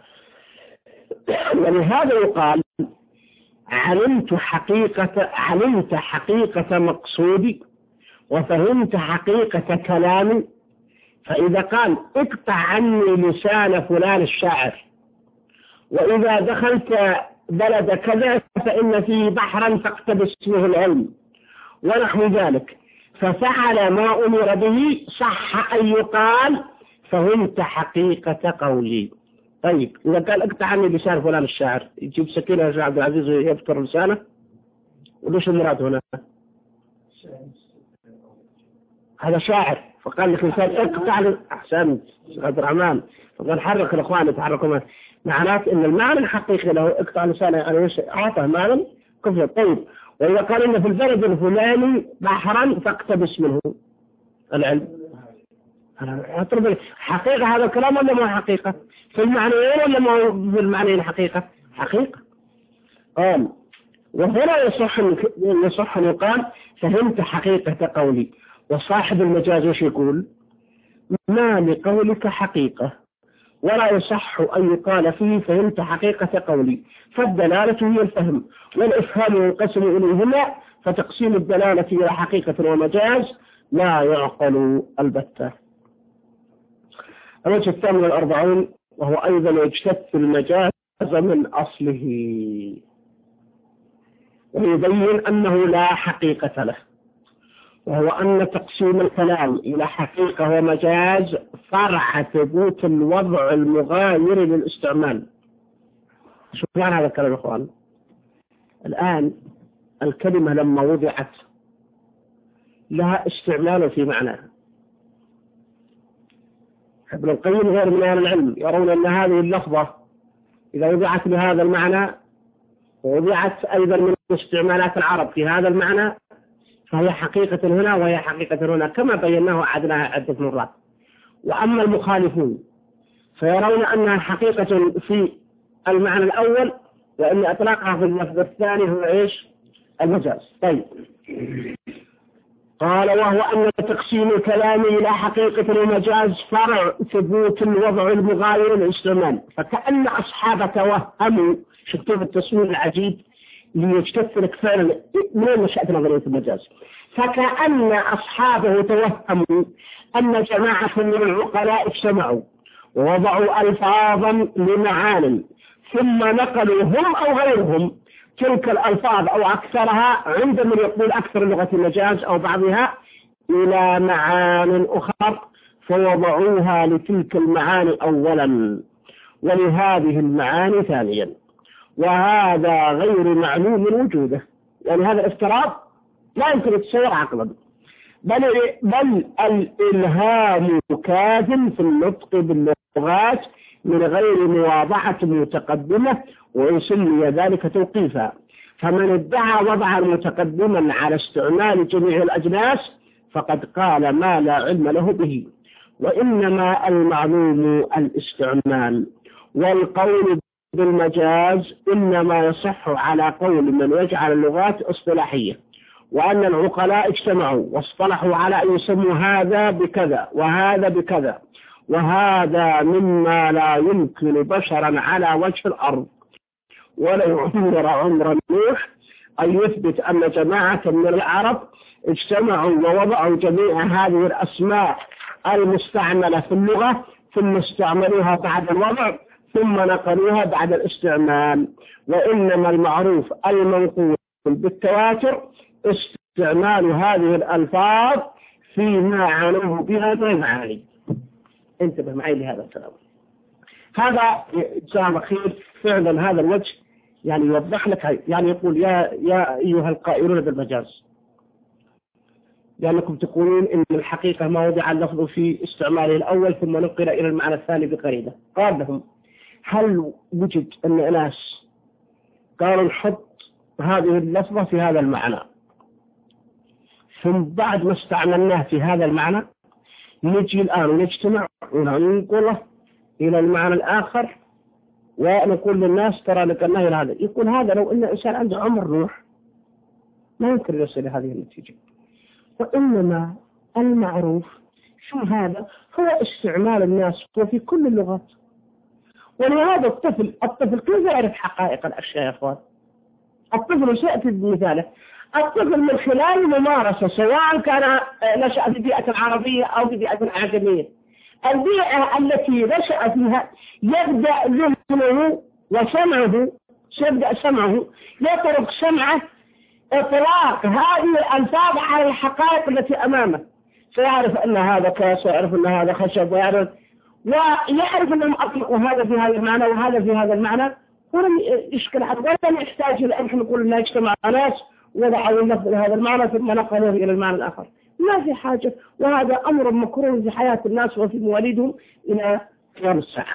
ولهذا يقال علمت حقيقة علمت حقيقة مقصودي وفهمت حقيقة كلامي. فإذا قال اقطع عني لسان فلان الشاعر، وإذا دخلت بلد كذا فإن فيه بحرا فاقتبس منه العلم ونحو ذلك، ففعل ما أمر به، صح أن يقال فهمت حقيقة قولي. طيب إذا قال اقطع عني لسان فلان الشاعر، يجيب سكينة يا عبد العزيز ويبتر لسانه، وليش المراد هنا؟ هذا شاعر، فقال لك الإنسان اقطع. أحسنت عبد الرحمن، فقال حرك الأخوان يتحركوا. معناته إن المعنى الحقيقي له اقطع لسانه، يعني أعطاه معنى كفر. طيب وإذا قال إن في البلد الفلاني بحرا فاقتبس منه العلم، أطلب حقيقة هذا الكلام ولا ما حقيقة؟ في المعنيين ولا ما في المعنيين حقيقة؟ حقيقة. قال وهنا يصح يصح أن يقال فهمت حقيقة قولي. وصاحب المجاز وش يقول؟ ما لقولك حقيقة، ولا يصح أن يقال فيه فهمت حقيقة قولي، فالدلالة هي الفهم، والإفهام ينقسم إليهما، فتقسيم الدلالة إلى حقيقة ومجاز لا يعقل البتة. الوجه الثامن والأربعون وهو أيضا يجتث المجاز من أصله، ويبين أنه لا حقيقة له، وهو أن تقسيم الكلام إلى حقيقة ومجاز فرع ثبوت الوضع المغاير للاستعمال. شو معنى هذا الكلام يا أخوان؟ الآن الكلمة لما وضعت لها استعمال في معناها. ابن القيم غير من أهل العلم يرون أن هذه اللفظة إذا وضعت لهذا المعنى ووضعت أيضا من استعمالات العرب في هذا المعنى فهي حقيقة هنا وهي حقيقة هنا، كما بيناه وعدناها عدة مرات. وأما المخالفون فيرون أنها حقيقة في المعنى الأول، وأن أطلاقها في اللفظ الثاني هو إيش؟ المجاز. طيب قال وهو أن تقسيم الكلام إلى حقيقة المجاز فرع ثبوت الوضع المغاير للاستعمال. فكأن أصحاب توهموا، شفتوا التصوير العجيب ليجتث لك فعلا من نشأت نظرية المجاز، فكأن أصحابه توهموا أن جماعة من العقلاء اجتمعوا ووضعوا ألفاظا لمعان، ثم نقلوا هم أو غيرهم تلك الألفاظ أو أكثرها عند من يقول أكثر لغة المجاز أو بعضها إلى معان أخرى، فوضعوها لتلك المعاني أولا ولهذه المعاني ثانيا، وهذا غير معلوم وجوده. يعني هذا الافتراض لا يمكن يتصور عقلا، بل, بل الإلهام كاذب في النطق باللغات من غير مواضعة متقدمة، ويسمي ذلك توقيفا. فمن ادعى وضعا متقدما على استعمال جميع الأجناس فقد قال ما لا علم له به، وإنما المعلوم الاستعمال. والقول بالمجاز إنما يصح على قول من يجعل اللغات اصطلاحية، وأن العقلاء اجتمعوا واصطلحوا على أن يسموا هذا بكذا وهذا بكذا، وهذا مما لا يمكن بشرا على وجه الأرض ولو عمر عمر نوح أن يثبت أن جماعة من العرب اجتمعوا ووضعوا جميع هذه الأسماء المستعملة في اللغة ثم استعملوها بعد الوضع ثم نقلوها بعد الاستعمال. وإنما المعروف المنقول بالتواتر استعمال هذه الألفاظ فيما عنوه بها من المعاني. انتبه معي لهذا الكلام. هذا جزاهم الله خير فعلا. هذا الوجه يعني يوضح لك، يعني يقول يا يا أيها القائلون بالمجاز، لأنكم تقولون إن الحقيقة ما وضع اللفظ في استعماله الأول ثم نقل إلى المعنى الثاني بقرينة. قال لهم هل وجد أن ناس قالوا نحط هذه اللفظة في هذا المعنى ثم بعد ما استعملناه في هذا المعنى نجي الآن ونجتمع وننقله إلى المعنى الآخر ونقول للناس ترى نقلناه إلى هذا؟ يقول هذا لو أن إنسان عنده عمر نوح ما يمكن يصل إلى هذه النتيجة. وإنما المعروف شو هذا هو استعمال الناس وفي كل اللغات. ولهذا الطفل الطفل كيف يعرف حقائق الأشياء يا أخوان؟ الطفل سيأتي بمثاله، الطفل من خلال ممارسة سواء كان نشأ في بيئة عربية أو في بيئة أعجمية، البيئة التي نشأ فيها يبدأ ذهنه وسمعه سيبدأ سمعه يترك سمعه إطلاق هذه الألفاظ على الحقائق التي أمامه، سيعرف أن هذا كاس ويعرف أن هذا خشب ويعرف ويعرف أنهم أطلقوا هذا في هذا المعنى وهذا في هذا المعنى، ولم يشكل حد ولم يحتاج إلى أن نقول أنه يجتمع ناس وضعوا اللفظ لهذا المعنى ثم نقلوه إلى المعنى الآخر، ما في حاجة. وهذا أمر مكروه في حياة الناس وفي مواليدهم إلى قيام الساعة.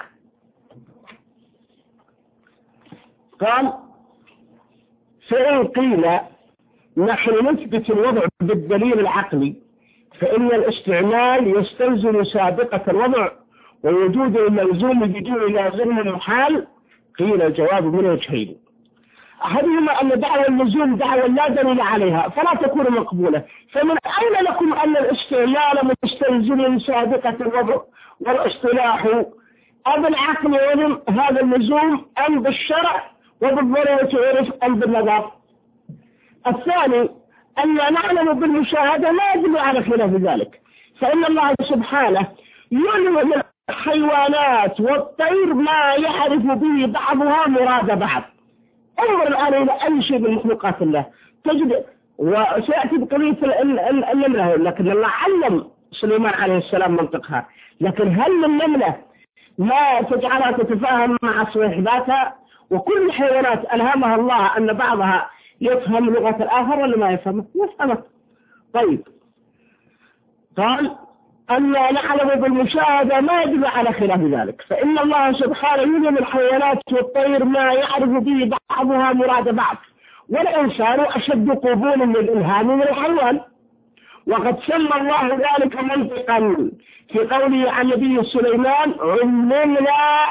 قال فإن قيل نحن نثبت الوضع بالدليل العقلي فإن الاستعمال يستلزم سابقة الوضع ووجود الملزوم بدون لازم محال. قيل الجواب من وجهين، أحدهما أن دعوى اللزوم دعوى لا دليل عليها فلا تكون مقبولة، فمن أين لكم أن الاستعمال مستلزم سابقة الوضع والاصطلاح أم العقل علم هذا اللزوم أم بالشرع وبالضرورة عرف أم بالنظر؟ الثاني أن نعلم بالمشاهدة ما يدل على خلاف ذلك، فإن الله سبحانه يعلم من الحيوانات والطير ما يعرف به بعضها مراد بعض. انظر الآن إلى أي شيء من مخلوقات الله تجد، وسيأتي بقضية النملة، لكن الله علم سليمان عليه السلام منطقها، لكن هل النملة ما تجعلها تتفاهم مع صاحباتها؟ وكل الحيوانات ألهمها الله أن بعضها يفهم لغة الآخر ولا ما يفهمه؟ يفهمه. طيب قال أن نعلم بالمشاهدة ما يدل على خلاف ذلك، فإن الله سبحانه يلهم الحيوانات والطير ما يعرف به بعضها مراد بعض، والإنسان أشد قبولا للإلهام من الحيوان، وقد سمى الله ذلك منطقا في قوله عن نبي سليمان علمنا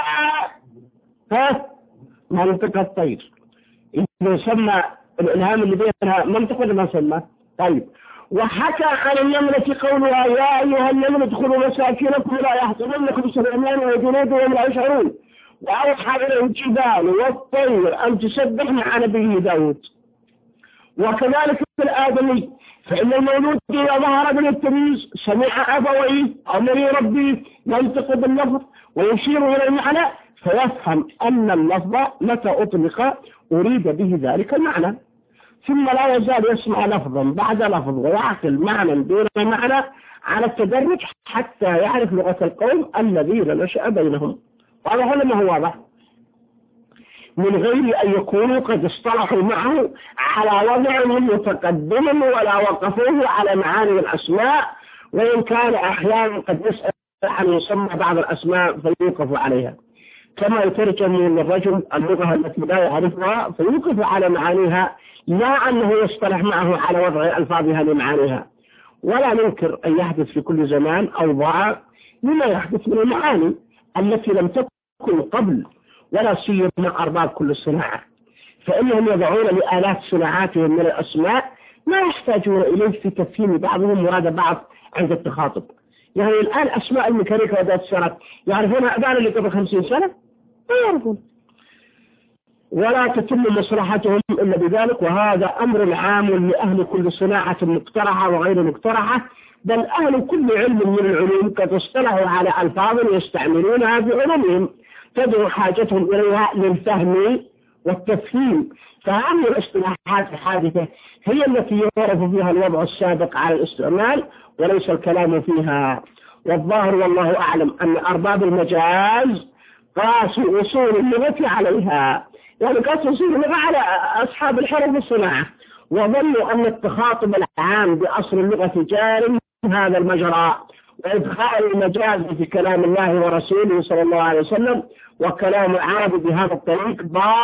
ها منطق الطير. إذا سمى الإلهام اللي بينها منطق ولا ما سمى؟ طيب وحكى عن النملة قولها يا أيها النملة ادخلوا مساكنكم لا يحطمنكم سليمان وجنوده وهم لا يشعرون، وأوحى إليه الجبال والطير أن تسبح مع نبيه داود. وكذلك في الآدمي، فإن المولود إذا ظهر من التمييز سمع أبويه أمر ربي ينطق باللفظ ويشير إلى المعنى فيفهم أن اللفظ متى أطلق أريد به ذلك المعنى، ثم لا يزال يسمع لفظا بعد لفظ ويعقل معنى دون معنى على التدرج حتى يعرف لغة القوم الذين نشأ بينهم. وهذا هو ما هو واضح من غير أن يكونوا قد اصطلحوا معه على وضع متقدم ولا وقفوه على معاني الأسماء، وإن كان أحيانا قد يسأل عن يسمى بعض الأسماء فيوقف عليها، كما يترجم للرجل اللغة التي لا يعرفها فيوقف على معانيها، لا أنه يصطلح معه على وضع ألفاظها لمعانيها. ولا ننكر أن يحدث في كل زمان أوضاع مما يحدث من المعاني التي لم تكن قبل، ولا سيما أرباب كل صناعة، فإنهم يضعون لآلات صناعاتهم من الأسماء ما يحتاجون إليه في تفهيم بعضهم مراد بعض عند التخاطب. يعني الآن أسماء الميكانيكا وذات السيارات يعرفونها أبانا اللي قبل خمسين سنة؟ ما يعرفون. ولا تتم مصلحتهم إلا بذلك، وهذا أمر عام لأهل كل صناعة مقترحة وغير مقترحة، بل أهل كل علم من العلوم قد اصطلحوا على ألفاظ يستعملونها في علومهم تدعو حاجتهم إليها للفهم والتفهيم. فهذه الاصطلاحات الحادثة هي التي يعرف فيها الوضع السابق على الاستعمال وليس الكلام فيها. والظاهر والله أعلم أن أرباب المجاز قاسوا أصول اللغة عليها، يعني قاسوا أصول اللغة على أصحاب الحرف والصناعة، وظنوا أن التخاطب العام بأصل اللغة جار هذا المجرى، وإدخال المجاز في كلام الله ورسوله صلى الله عليه وسلم وكلام العرب بهذا الطريق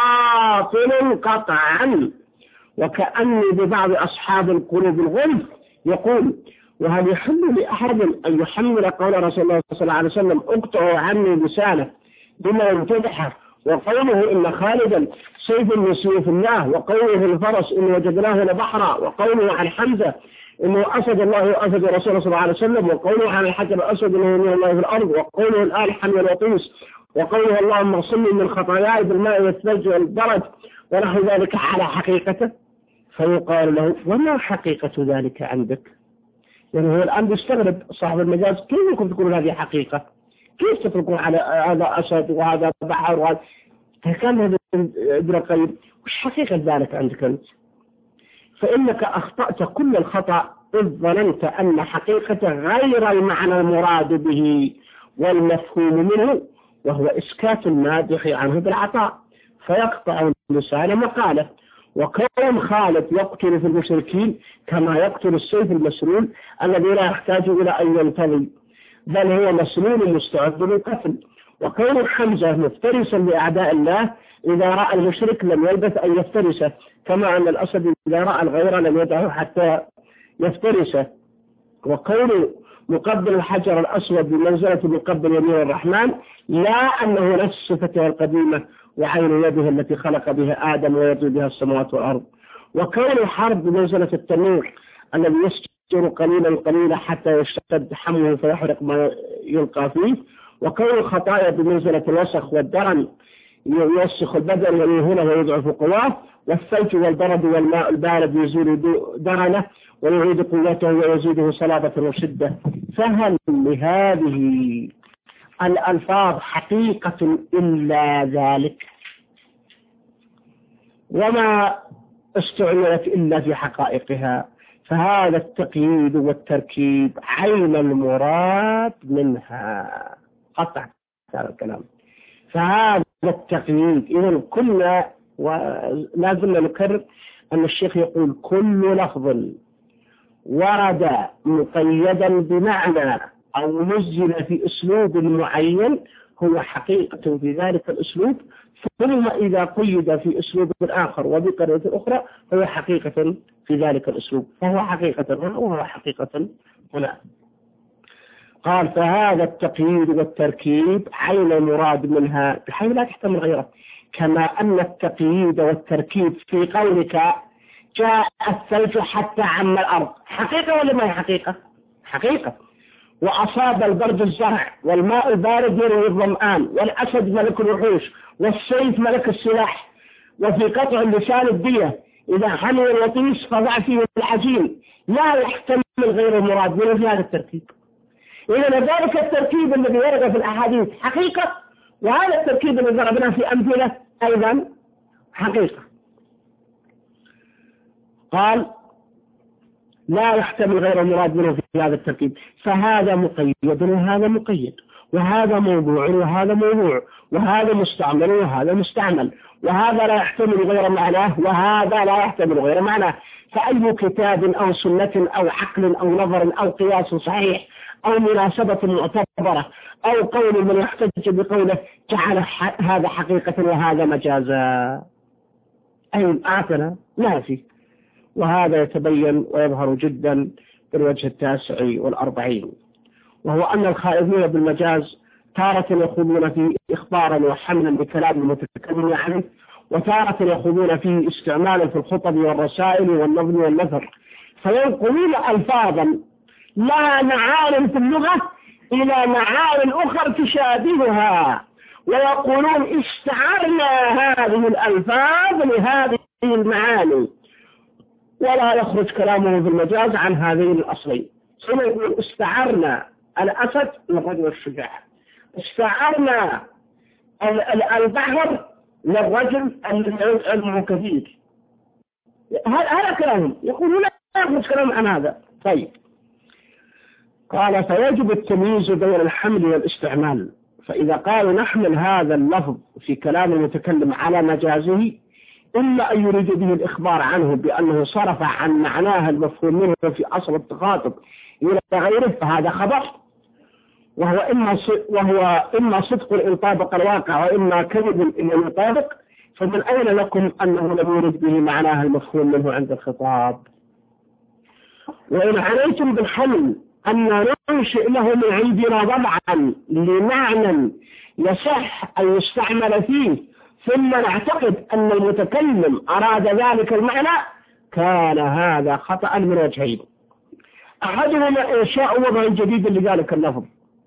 باطل قطعا. وكأني ببعض أصحاب القلوب الغلف يقول: وهل يحل لأحد أن يحمل قول رسول الله صلى الله عليه وسلم اقطعوا عني لسانه بما يمتدحه، وقوله إن خالدا سيف من سيوف الله، وقوله الفرس إن وجدناه لبحرا، وقوله عن حمزة إنه أسد الله وأسد رسول صلى الله عليه وسلم، وقوله عن الحجر الأسود إنه من الله في الأرض، وقوله الآن حمل الوطيس، وقوله اللهم اغسلني من خطاياي بالماء والثلج والبرد ونحو ذلك على حقيقته. فيقال له: وما حقيقة ذلك عندك؟ يعني هو الآن بيستغرب صاحب المجاز، كيف يمكن تقول هذه حقيقة؟ كيف تطلقون على هذا أسد وهذا بحر وهذا؟ فكان هذا ابن القيم: وش حقيقة ذلك عندك أنت؟ فإنك أخطأت كل الخطأ إذ ظننت أن حقيقة غير المعنى المراد به والمفهوم منه، وهو إسكات المادح عنه بالعطاء فيقطع لسان مقاله. وكون خالد يقتل في المشركين كما يقتل السيف المسلول الذي لا يحتاج إلى أن ينتظي، بل هو مسلول مستعد للقتل. وكون حمزة مفترسا لأعداء الله إذا رأى المشرك لم يلبث أن يفترسه، كما أن الأسد إذا رأى الغير لم يدعه حتى يفترسه. وكون مقبل الحجر الأسود بمنزلة مقبل يمين الرحمن، لا أنه نفس صفته القديمة وعين يده التي خلق بها آدم ويطوي بها السماوات والأرض. وكون الحرب بمنزلة التنور الذي يسجر قليلا قليلا حتى يشتد حمه فيحرق ما يلقى فيه. وكون الخطايا بمنزلة الوسخ والدرن يوسخ البدن ويهونه ويضعف قواه. والثلج والبرد والماء البارد يزيل درنه ويعيد قوته ويزيده صلابة وشدة. فهل لهذه الألفاظ حقيقة إلا ذلك؟ وما استعملت إلا في حقائقها. فهذا التقييد والتركيب عين المراد منها قطع هذا الكلام. فهذا التقييد إذن كنا ولازم نكرر أن الشيخ يقول: كل لفظ ورد مقيدا بمعنى أو نزل في أسلوب معين هو حقيقة في ذلك الأسلوب، ثم إذا قيد في أسلوب آخر وبقرية أخرى هو حقيقة في ذلك الأسلوب، فهو حقيقة هنا وهو حقيقة هنا. قال: فهذا التقييد والتركيب عين المراد منها بحيث لا تحتمل غيره، كما أن التقييد والتركيب في قولك جاء الثلج حتى عم الأرض حقيقة ولا ما هي حقيقة؟ حقيقة. وأصاب البرد الزرع، والماء البارد يروي الظمآن، والأسد ملك الوحوش، والسيف ملك السلاح، وفي قطع اللسان الدية، إذا حمل الوطيس فضع فيه العجين، لا يحتمل غير المراد منه في هذا التركيب. إذا ذلك التركيب الذي ورد في الأحاديث حقيقة، وهذا التركيب الذي ضربناه في أمثلة أيضا حقيقة. قال: لا يحتمل غير المراد منه في هذا التركيب، فهذا مقيد وهذا مقيد، وهذا موضوع وهذا موضوع، وهذا مستعمل وهذا مستعمل، وهذا لا يحتمل غير معناه وهذا لا يحتمل غير معناه. فأي كتاب أو سنة أو عقل أو نظر أو قياس صحيح أو مناسبة معتبرة أو قول من يحتج بقوله جعل هذا حقيقة وهذا مجازا؟ أي أعتنا لا فيه. وهذا يتبين ويظهر جدا بالوجه التاسع والأربعين، وهو أن الخائضين بالمجاز تارة يخوضون فيه إخبارا وحملا بكلام المتكلم عنه، وتارة يخوضون فيه استعمالا في الخطب والرسائل والنظم والنثر، فينقلون ألفاظا لها معان في اللغة إلى معان أخرى تشابهها، ويقولون استعرنا هذه الألفاظ لهذه المعاني، ولا يخرج كلامه في المجاز عن هذين الأصلين. ثم يقول استعرنا الأسد للرجل الشجاع، استعرنا البحر للرجل علمه كثير. هذا كلامهم، يقولون لا يخرج كلام عن هذا. طيب قال فيجب التمييز بين الحمل والاستعمال، فإذا قالوا نحمل هذا اللفظ في كلام المتكلم على مجازه إلا أن يريد به الإخبار عنه بأنه صرف عن معناه المفهوم منه في أصل التخاطب إلى غيره، فهذا خبر، وهو إما وهو إما صدق إن طابق الواقع وإما كذب إن لم يطابق، فمن أين لكم أنه لم يرد به معناه المفهوم منه عند الخطاب؟ وإن عليتم بالحمل أن ننشئ له من عندنا ضبعا لمعنى يصح أن يستعمل فيه ثم نعتقد أن المتكلم أراد ذلك المعنى، كان هذا خطأ من وجهين: أحدهما إنشاء وضع جديد لذلك اللفظ،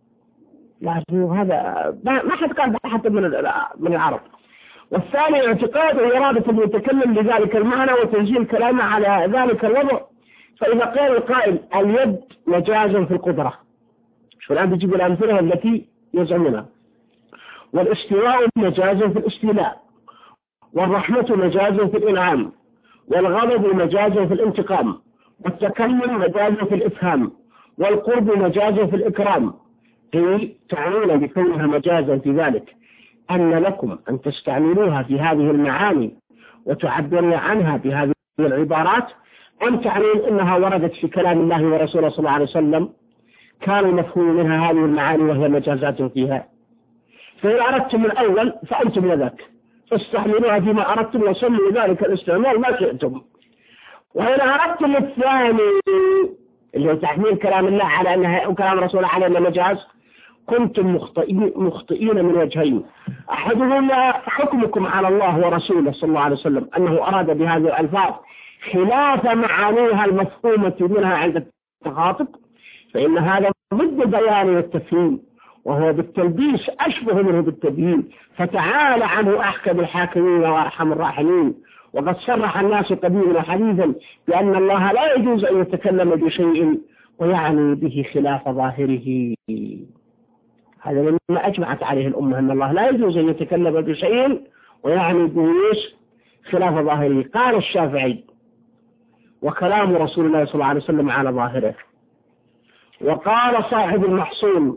يعني هذا ما حد قال حتى من من العرب، والثاني اعتقاد إرادة المتكلم لذلك المعنى وتنزيل كلامه على ذلك الوضع. فإذا قال القائل اليد مجاز في القدرة، شو الآن بيجيب الأمثلة التي يزعمونها، والاستواء مجاز في الاستيلاء، والرحمة مجاز في الإنعام، والغضب مجاز في الانتقام، والتكلم مجاز في الإفهام، والقرب مجاز في الإكرام. قيل تعنون بكونها مجازا في ذلك أن لكم أن تستعملوها في هذه المعاني وتعبروا عنها بهذه العبارات، أم تعنون أنها وردت في كلام الله ورسوله صلى الله عليه وسلم كان المفهوم منها هذه المعاني وهي مجازات فيها؟ فإن أردتم الأول فأنتم لذاك، فاستعملوها فيما أردتم وسموا ذلك الاستعمال ما شئتم. وإن أردتم الثاني اللي هو تحميل كلام الله على أنها وكلام رسوله على أنها مجاز، كنتم مخطئين, مخطئين من وجهين: أحدهما حكمكم على الله ورسوله صلى الله عليه وسلم أنه أراد بهذه الألفاظ خلاف معانيها المفهومة منها عند التخاطب، فإن هذا ضد البيان والتفهيم، وهو بالتلبيس أشبه منه بالتبيين، فتعالى عنه أحكم الحاكمين وأرحم الراحمين. وقد صرح الناس قديما وحديثا بأن الله لا يجوز أن يتكلم بشيء ويعني به خلاف ظاهره. هذا مما أجمعت عليه الأمة، أن الله لا يجوز أن يتكلم بشيء ويعني به خلاف ظاهره. قال الشافعي: وكلام رسول الله صلى الله عليه وسلم على ظاهره. وقال صاحب المحصول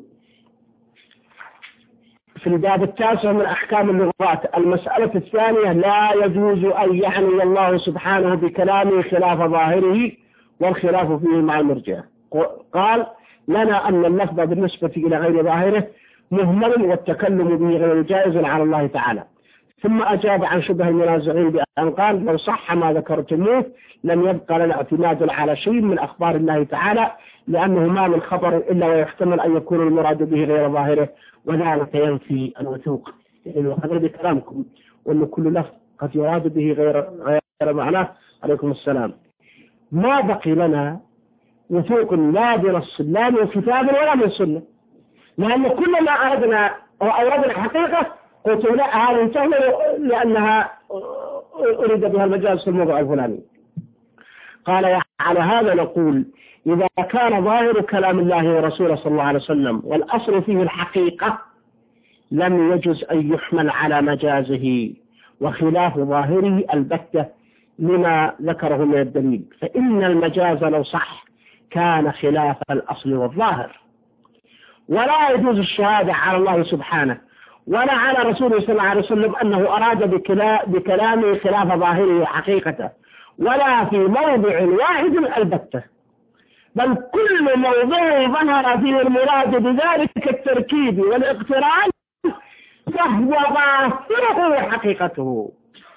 في الباب التاسع من أحكام اللغات: المسألة الثانية لا يجوز أن يعني الله سبحانه بكلامه خلاف ظاهره، والخلاف فيه مع المرجئة. قال: لنا أن اللفظ بالنسبة إلى غير ظاهره مهمل، والتكلم به غير جائز على الله تعالى. ثم أجاب عن شبه المنازعين بأن قال: لو صح ما ذكرتموه لم يبقى لنا اعتماد على شيء من أخبار الله تعالى، لأنه ما من خبر إلا ويحتمل أن يكون المراد به غير ظاهره، وذلك ينفي الوثوق. يعني وهذا بكلامكم وأن كل لفظ قد يراد به غير غير معناه. عليكم السلام. ما بقي لنا وثوق لا بنص لا من كتاب ولا من سنة، لأن كل ما أردنا وأوردنا حقيقة قلت لا هذه سهلة لأنها أريد بها المجاز في الموضوع الفلاني. قال: على هذا نقول: إذا كان ظاهر كلام الله ورسوله صلى الله عليه وسلم والأصل فيه الحقيقة لم يجوز أن يحمل على مجازه، وخلاف ظاهره البتة لما ذكره من الدليل، فإن المجاز لو صح كان خلاف الأصل والظاهر. ولا يجوز الشهادة على الله سبحانه ولا على رسوله صلى الله عليه وسلم أنه أراد بكلامه خلاف ظاهره حقيقته، ولا في موضع واحد البتة، بل كل موضوع ظهر فيه المراد بذلك التركيب والاقتران فهو ظاهره وحقيقته.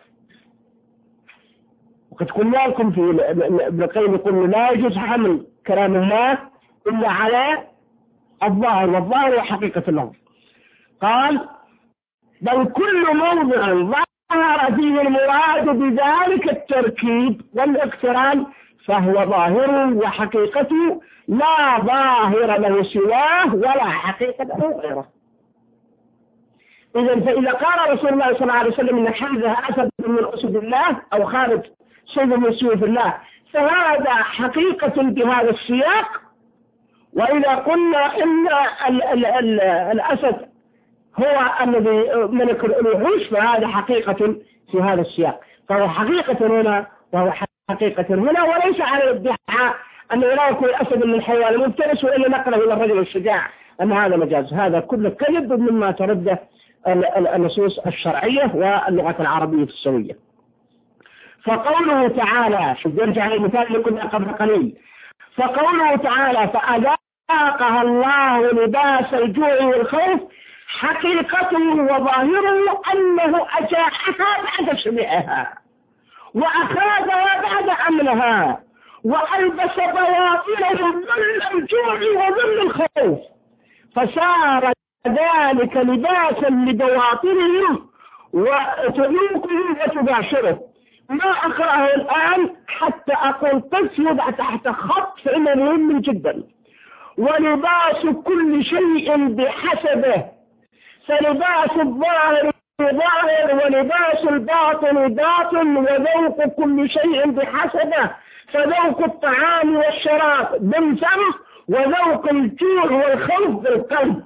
وقد قلنا لكم في ابن القيم يقول لا يجوز حمل كلام الله إلا على الظاهر، والظاهر وحقيقة اللفظ. قال: بل كل موضع ظهر فيه المراد بذلك التركيب والاقتران فهو ظاهر وحقيقته لا ظاهر له سواه ولا حقيقة له غيره. إذا فإذا قال رسول الله صلى الله عليه وسلم إن حمزة أسد من أسد الله أو خالد سيف من سيوف الله فهذا حقيقة بهذا السياق. وإذا قلنا إن ال ال ال الأسد هو الذي ملك الوحوش فهذا حقيقة في هذا السياق، فهو حقيقة هنا وهو حقيقة هنا، وليس على الادعاء أنه لا يكون أسد من الحيوان المفترس وإلا نقله إلى الرجل الشجاع أن هذا مجاز. هذا كله كذب مما ترده النصوص الشرعية واللغة العربية السوية. فقوله تعالى، شوف يرجع المثال اللي كنا قبل قليل، فقوله تعالى فأذاقها الله لباس الجوع والخوف حقيقته وظاهره أنه أجاعها بعد شبعها وأخاذها بعد أمنها وألبس بواطنهم ظل الجوع وظل الخوف، فصار ذلك لباسا لبواطنهم وتذوقه وتباشره. ما أقرأه الآن حتى أقول قس يوضع تحت خط فإنه مهم جدا. ولباس كل شيء بحسبه، فلباس الظاهر ظاهر ولباس الباطن باطن، وذوق كل شيء بحسبه، فذوق الطعام والشراب بالفم، وذوق الجوع والخوف بالقلب،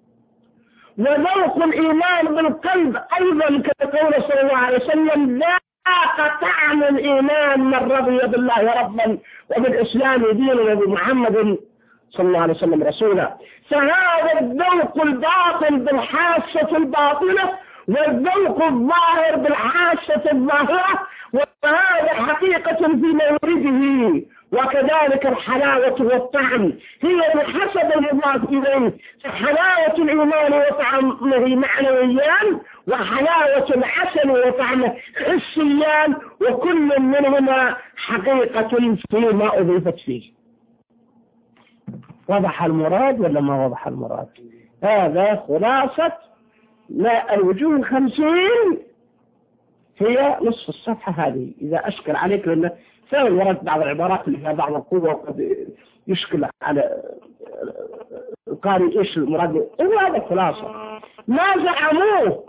وذوق الإيمان بالقلب أيضا كقول صلى الله عليه وسلم ذاق طعم الإيمان من رضي بالله ربا وبالإسلام دينا وبمحمد صلى الله عليه وسلم رسولا. فهذا الذوق الباطن بالحاسة الباطنة والذوق الظاهر بالحاسة الظاهرة، وهذا حقيقة في مورده. وكذلك الحلاوة والطعم هي بحسب المضاف إليه، فحلاوة الإيمان وطعمه معنويان، وحلاوة الحسن وطعمه حسيان، وكل منهما حقيقة فيما أضيفت فيه. وضح المراد ولا ما وضح المراد؟ هذا خلاصة ما الوجوه الخمسين هي نصف الصفحة هذه. إذا أشكل عليك لأنه فعلا ورد بعض العبارات اللي فيها بعض القوة وقد يشكل على القارئ إيش المراد. هذا خلاصة ما زعموه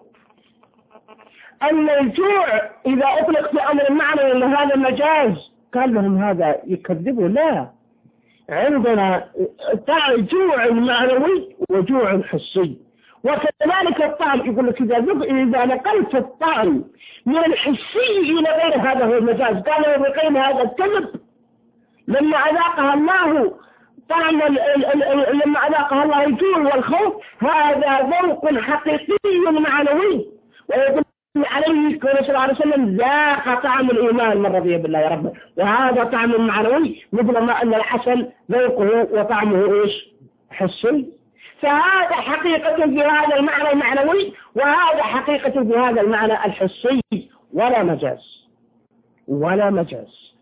أن الجوع إذا أطلق في أمر المعنى أن هذا مجاز، قال لهم هذا يكذبوا. لا، عندنا جوع معنوي وجوع حسي، وكذلك الطعم. يقول لك إذا إذا نقلت الطعم من الحسي إلى غير هذا هو المجاز. قالوا بقيم هذا الكذب لما أذاقها الله طعم لما أذاقها الله الجوع والخوف، هذا ذوق حقيقي معنوي، ويقول عليه صلى الله عليه وسلم ذاق طعم الإيمان من رضي بالله ربا، وهذا طعم معنوي مثل ما أن الحسن ذوقه وطعمه إيش حسي. فهذا حقيقة في هذا المعنى المعنوي، وهذا حقيقة في هذا المعنى الحسي، ولا مجاز ولا مجاز.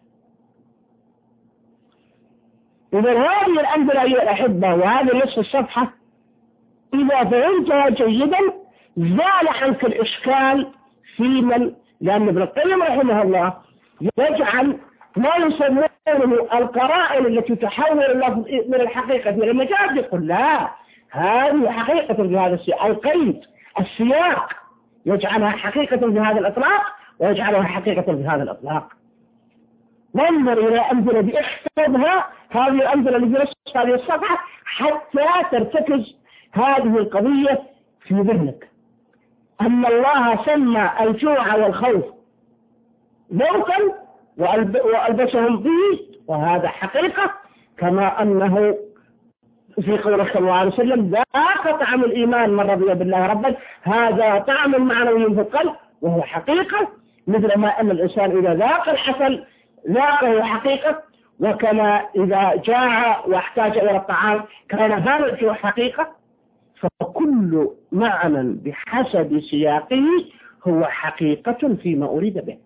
إذا هذه الأمثلة أيها الأحبة وهذه نصف الصفحة إذا فهمتها جيدا زال عنك الإشكال في من، لأن ابن القيم رحمه الله يجعل ما يسمونه القرائن التي تحول اللفظ من الحقيقة إلى المجاز، يقول لا، هذه حقيقة في هذا السياق. القيد السياق يجعلها حقيقة في هذا الإطلاق ويجعلها حقيقة في هذا الإطلاق. ننظر إلى أمثلة بإحفظها هذه الأمثلة اللي في نصف هذه الصفحة حتى ترتكز هذه القضية في ذهنك، أن الله سمى الجوع والخوف ذوقا وألبسهم به، وهذا حقيقة، كما أنه في قوله صلى الله عليه وسلم ذاق طعم الإيمان من رضي بالله ربا، هذا طعم معنوي في القلب وهو حقيقة، مثل ما أن الإنسان إذا ذاق الحسن ذاقه حقيقة، وكما إذا جاع واحتاج إلى الطعام كان هذا الجوع حقيقة. فكل معنى بحسب سياقه هو حقيقة فيما أريد به.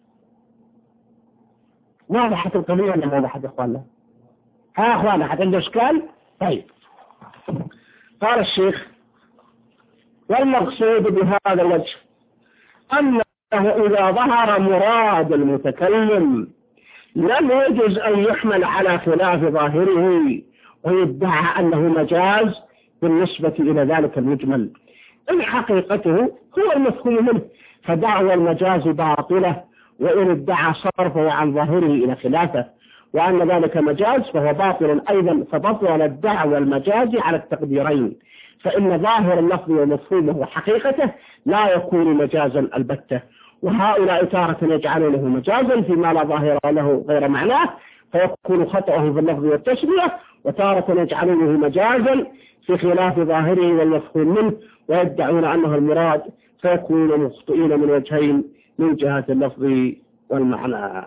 واضحة القضية ولا ما واضحة يا أخوانا؟ ها أخوانا حتى عنده إشكال؟ طيب. قال الشيخ والمقصود بهذا الوجه أنه إذا ظهر مراد المتكلم لم يجوز أن يحمل على خلاف ظاهره ويدعى أنه مجاز بالنسبة إلى ذلك المجمل، إن حقيقته هو المفهوم منه، فدعوى المجاز باطلة، وإن ادعى صرفه عن ظاهره إلى خلافه وأن ذلك مجاز فهو باطل أيضا، فبطل الدعوى المجازي على التقديرين، فإن ظاهر اللفظ ومفهومه وحقيقته لا يكون مجازا البتة. وهؤلاء تارة يجعلونه مجازا فيما لا ظاهر له غير معناه فيكون خطأه في اللفظ والتشبيه، وتارة يجعلونه مجازا في خلاف ظاهره والمفهوم منه ويدعون أنه المراد، فيكونون مخطئين من وجهين من جهة اللفظ والمعنى.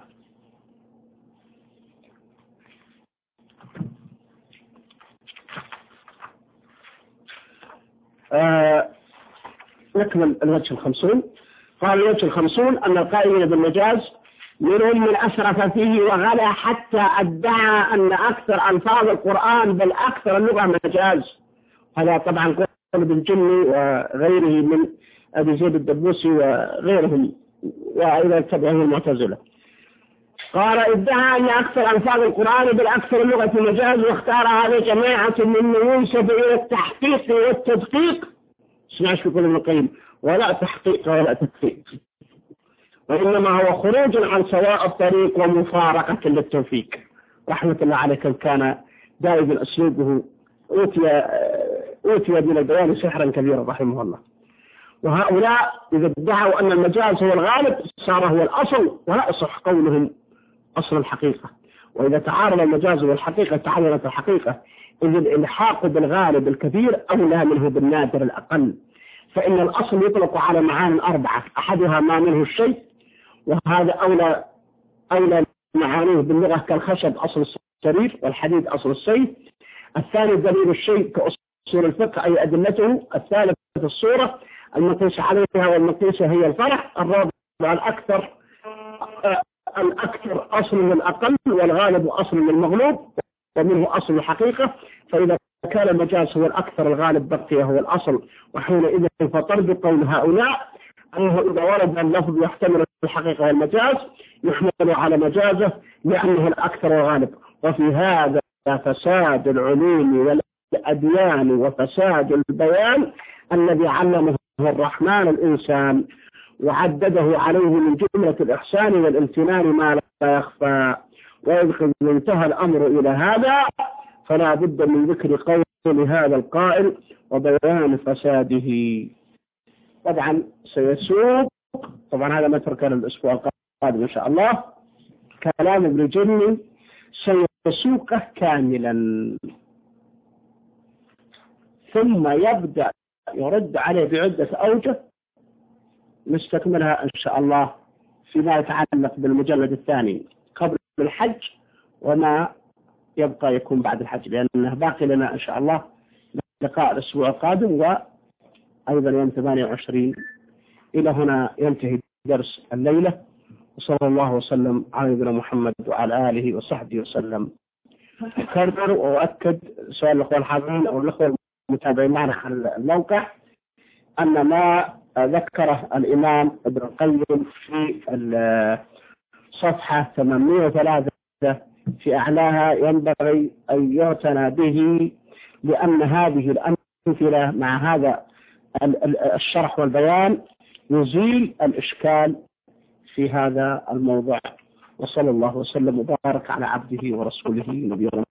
آه نكمل الوجه الخمسون. قال الوجه الخمسون أن القائلين بالمجاز منهم من أسرف فيه وغلا حتى ادعى أن أكثر ألفاظ القرآن بل أكثر اللغة مجاز. هذا طبعا قول ابن الجني وغيره من أبي زيد الدبوسي وغيرهم وأيضا تبعه المعتزلة. قال ادعى أن أكثر ألفاظ القرآن بل أكثر اللغة مجاز، واختار هذه جماعة من ينسب إلى التحقيق والتدقيق، سمعش في كل ابن القيم، ولا تحقيق ولا تدقيق، وإنما هو خروج عن سواء الطريق ومفارقة للتوفيق. رحمة الله عليه كان دائما أسلوبه أوتي أوتي من البيان سحرا كبيرا رحمه الله. وهؤلاء إذا ادعوا أن المجاز هو الغالب صار هو الأصل، ولا يصح قولهم أصل الحقيقة. وإذا تعارض المجاز والحقيقة تعارضت الحقيقة، إذ الإلحاق بالغالب الكبير أولى منه بالنادر الأقل، فإن الأصل يطلق على معاني أربعة، أحدها ما منه الشيء، وهذا أولى أولى معانيه باللغة كالخشب أصل السرير والحديد أصل السيف. الثاني دليل الشيء كأصول الفقه أي أدلته. الثالث الصورة المقيس عليها والمقيسة هي الفرع. الرابع الأكثر الأكثر أصل من الأقل، والغالب أصل من المغلوب، ومنه أصل الحقيقة. فإذا كان المجاز هو الأكثر الغالب بقي هو الأصل، وحينئذ فطرد قول هؤلاء أنه إذا ورد اللفظ يحتمل الحقيقة والمجاز يحمل على مجازه لأنه الأكثر والغالب. وفي هذا فساد العلوم والأديان وفساد البيان الذي علمه الرحمن الإنسان وعدده عليه من جملة الإحسان والامتنان ما لا يخفى. وإذ انتهى الأمر إلى هذا فلا بد من ذكر قول هذا القائل وبيان فساده. طبعا سيسوق، طبعا هذا ما تركنا الأسبوع القادم إن شاء الله، كلام ابن جني سيسوقه كاملا، ثم يبدأ يرد عليه بعدة أوجه نستكملها إن شاء الله فيما يتعلق بالمجلد الثاني قبل الحج وما يبقى يكون بعد الحج، لأنه باقي لنا إن شاء الله لقاء الأسبوع القادم وأيضا يوم ثمانية وعشرين. إلى هنا ينتهي درس الليلة، وصلى الله وسلم على نبينا محمد وعلى آله وصحبه وسلم. أكرر وأؤكد سؤال الأخوة الحاضرين أو الأخوة المتابعين معنا على الموقع أن ما ذكره الإمام ابن القيم في الصفحة ثمانمائة وثلاثة في أعلاها ينبغي أن يعتنى به، لأن هذه الأمثلة مع هذا الشرح والبيان يزيل الإشكال في هذا الموضوع. وصلى الله وسلم وبارك على عبده ورسوله نبينا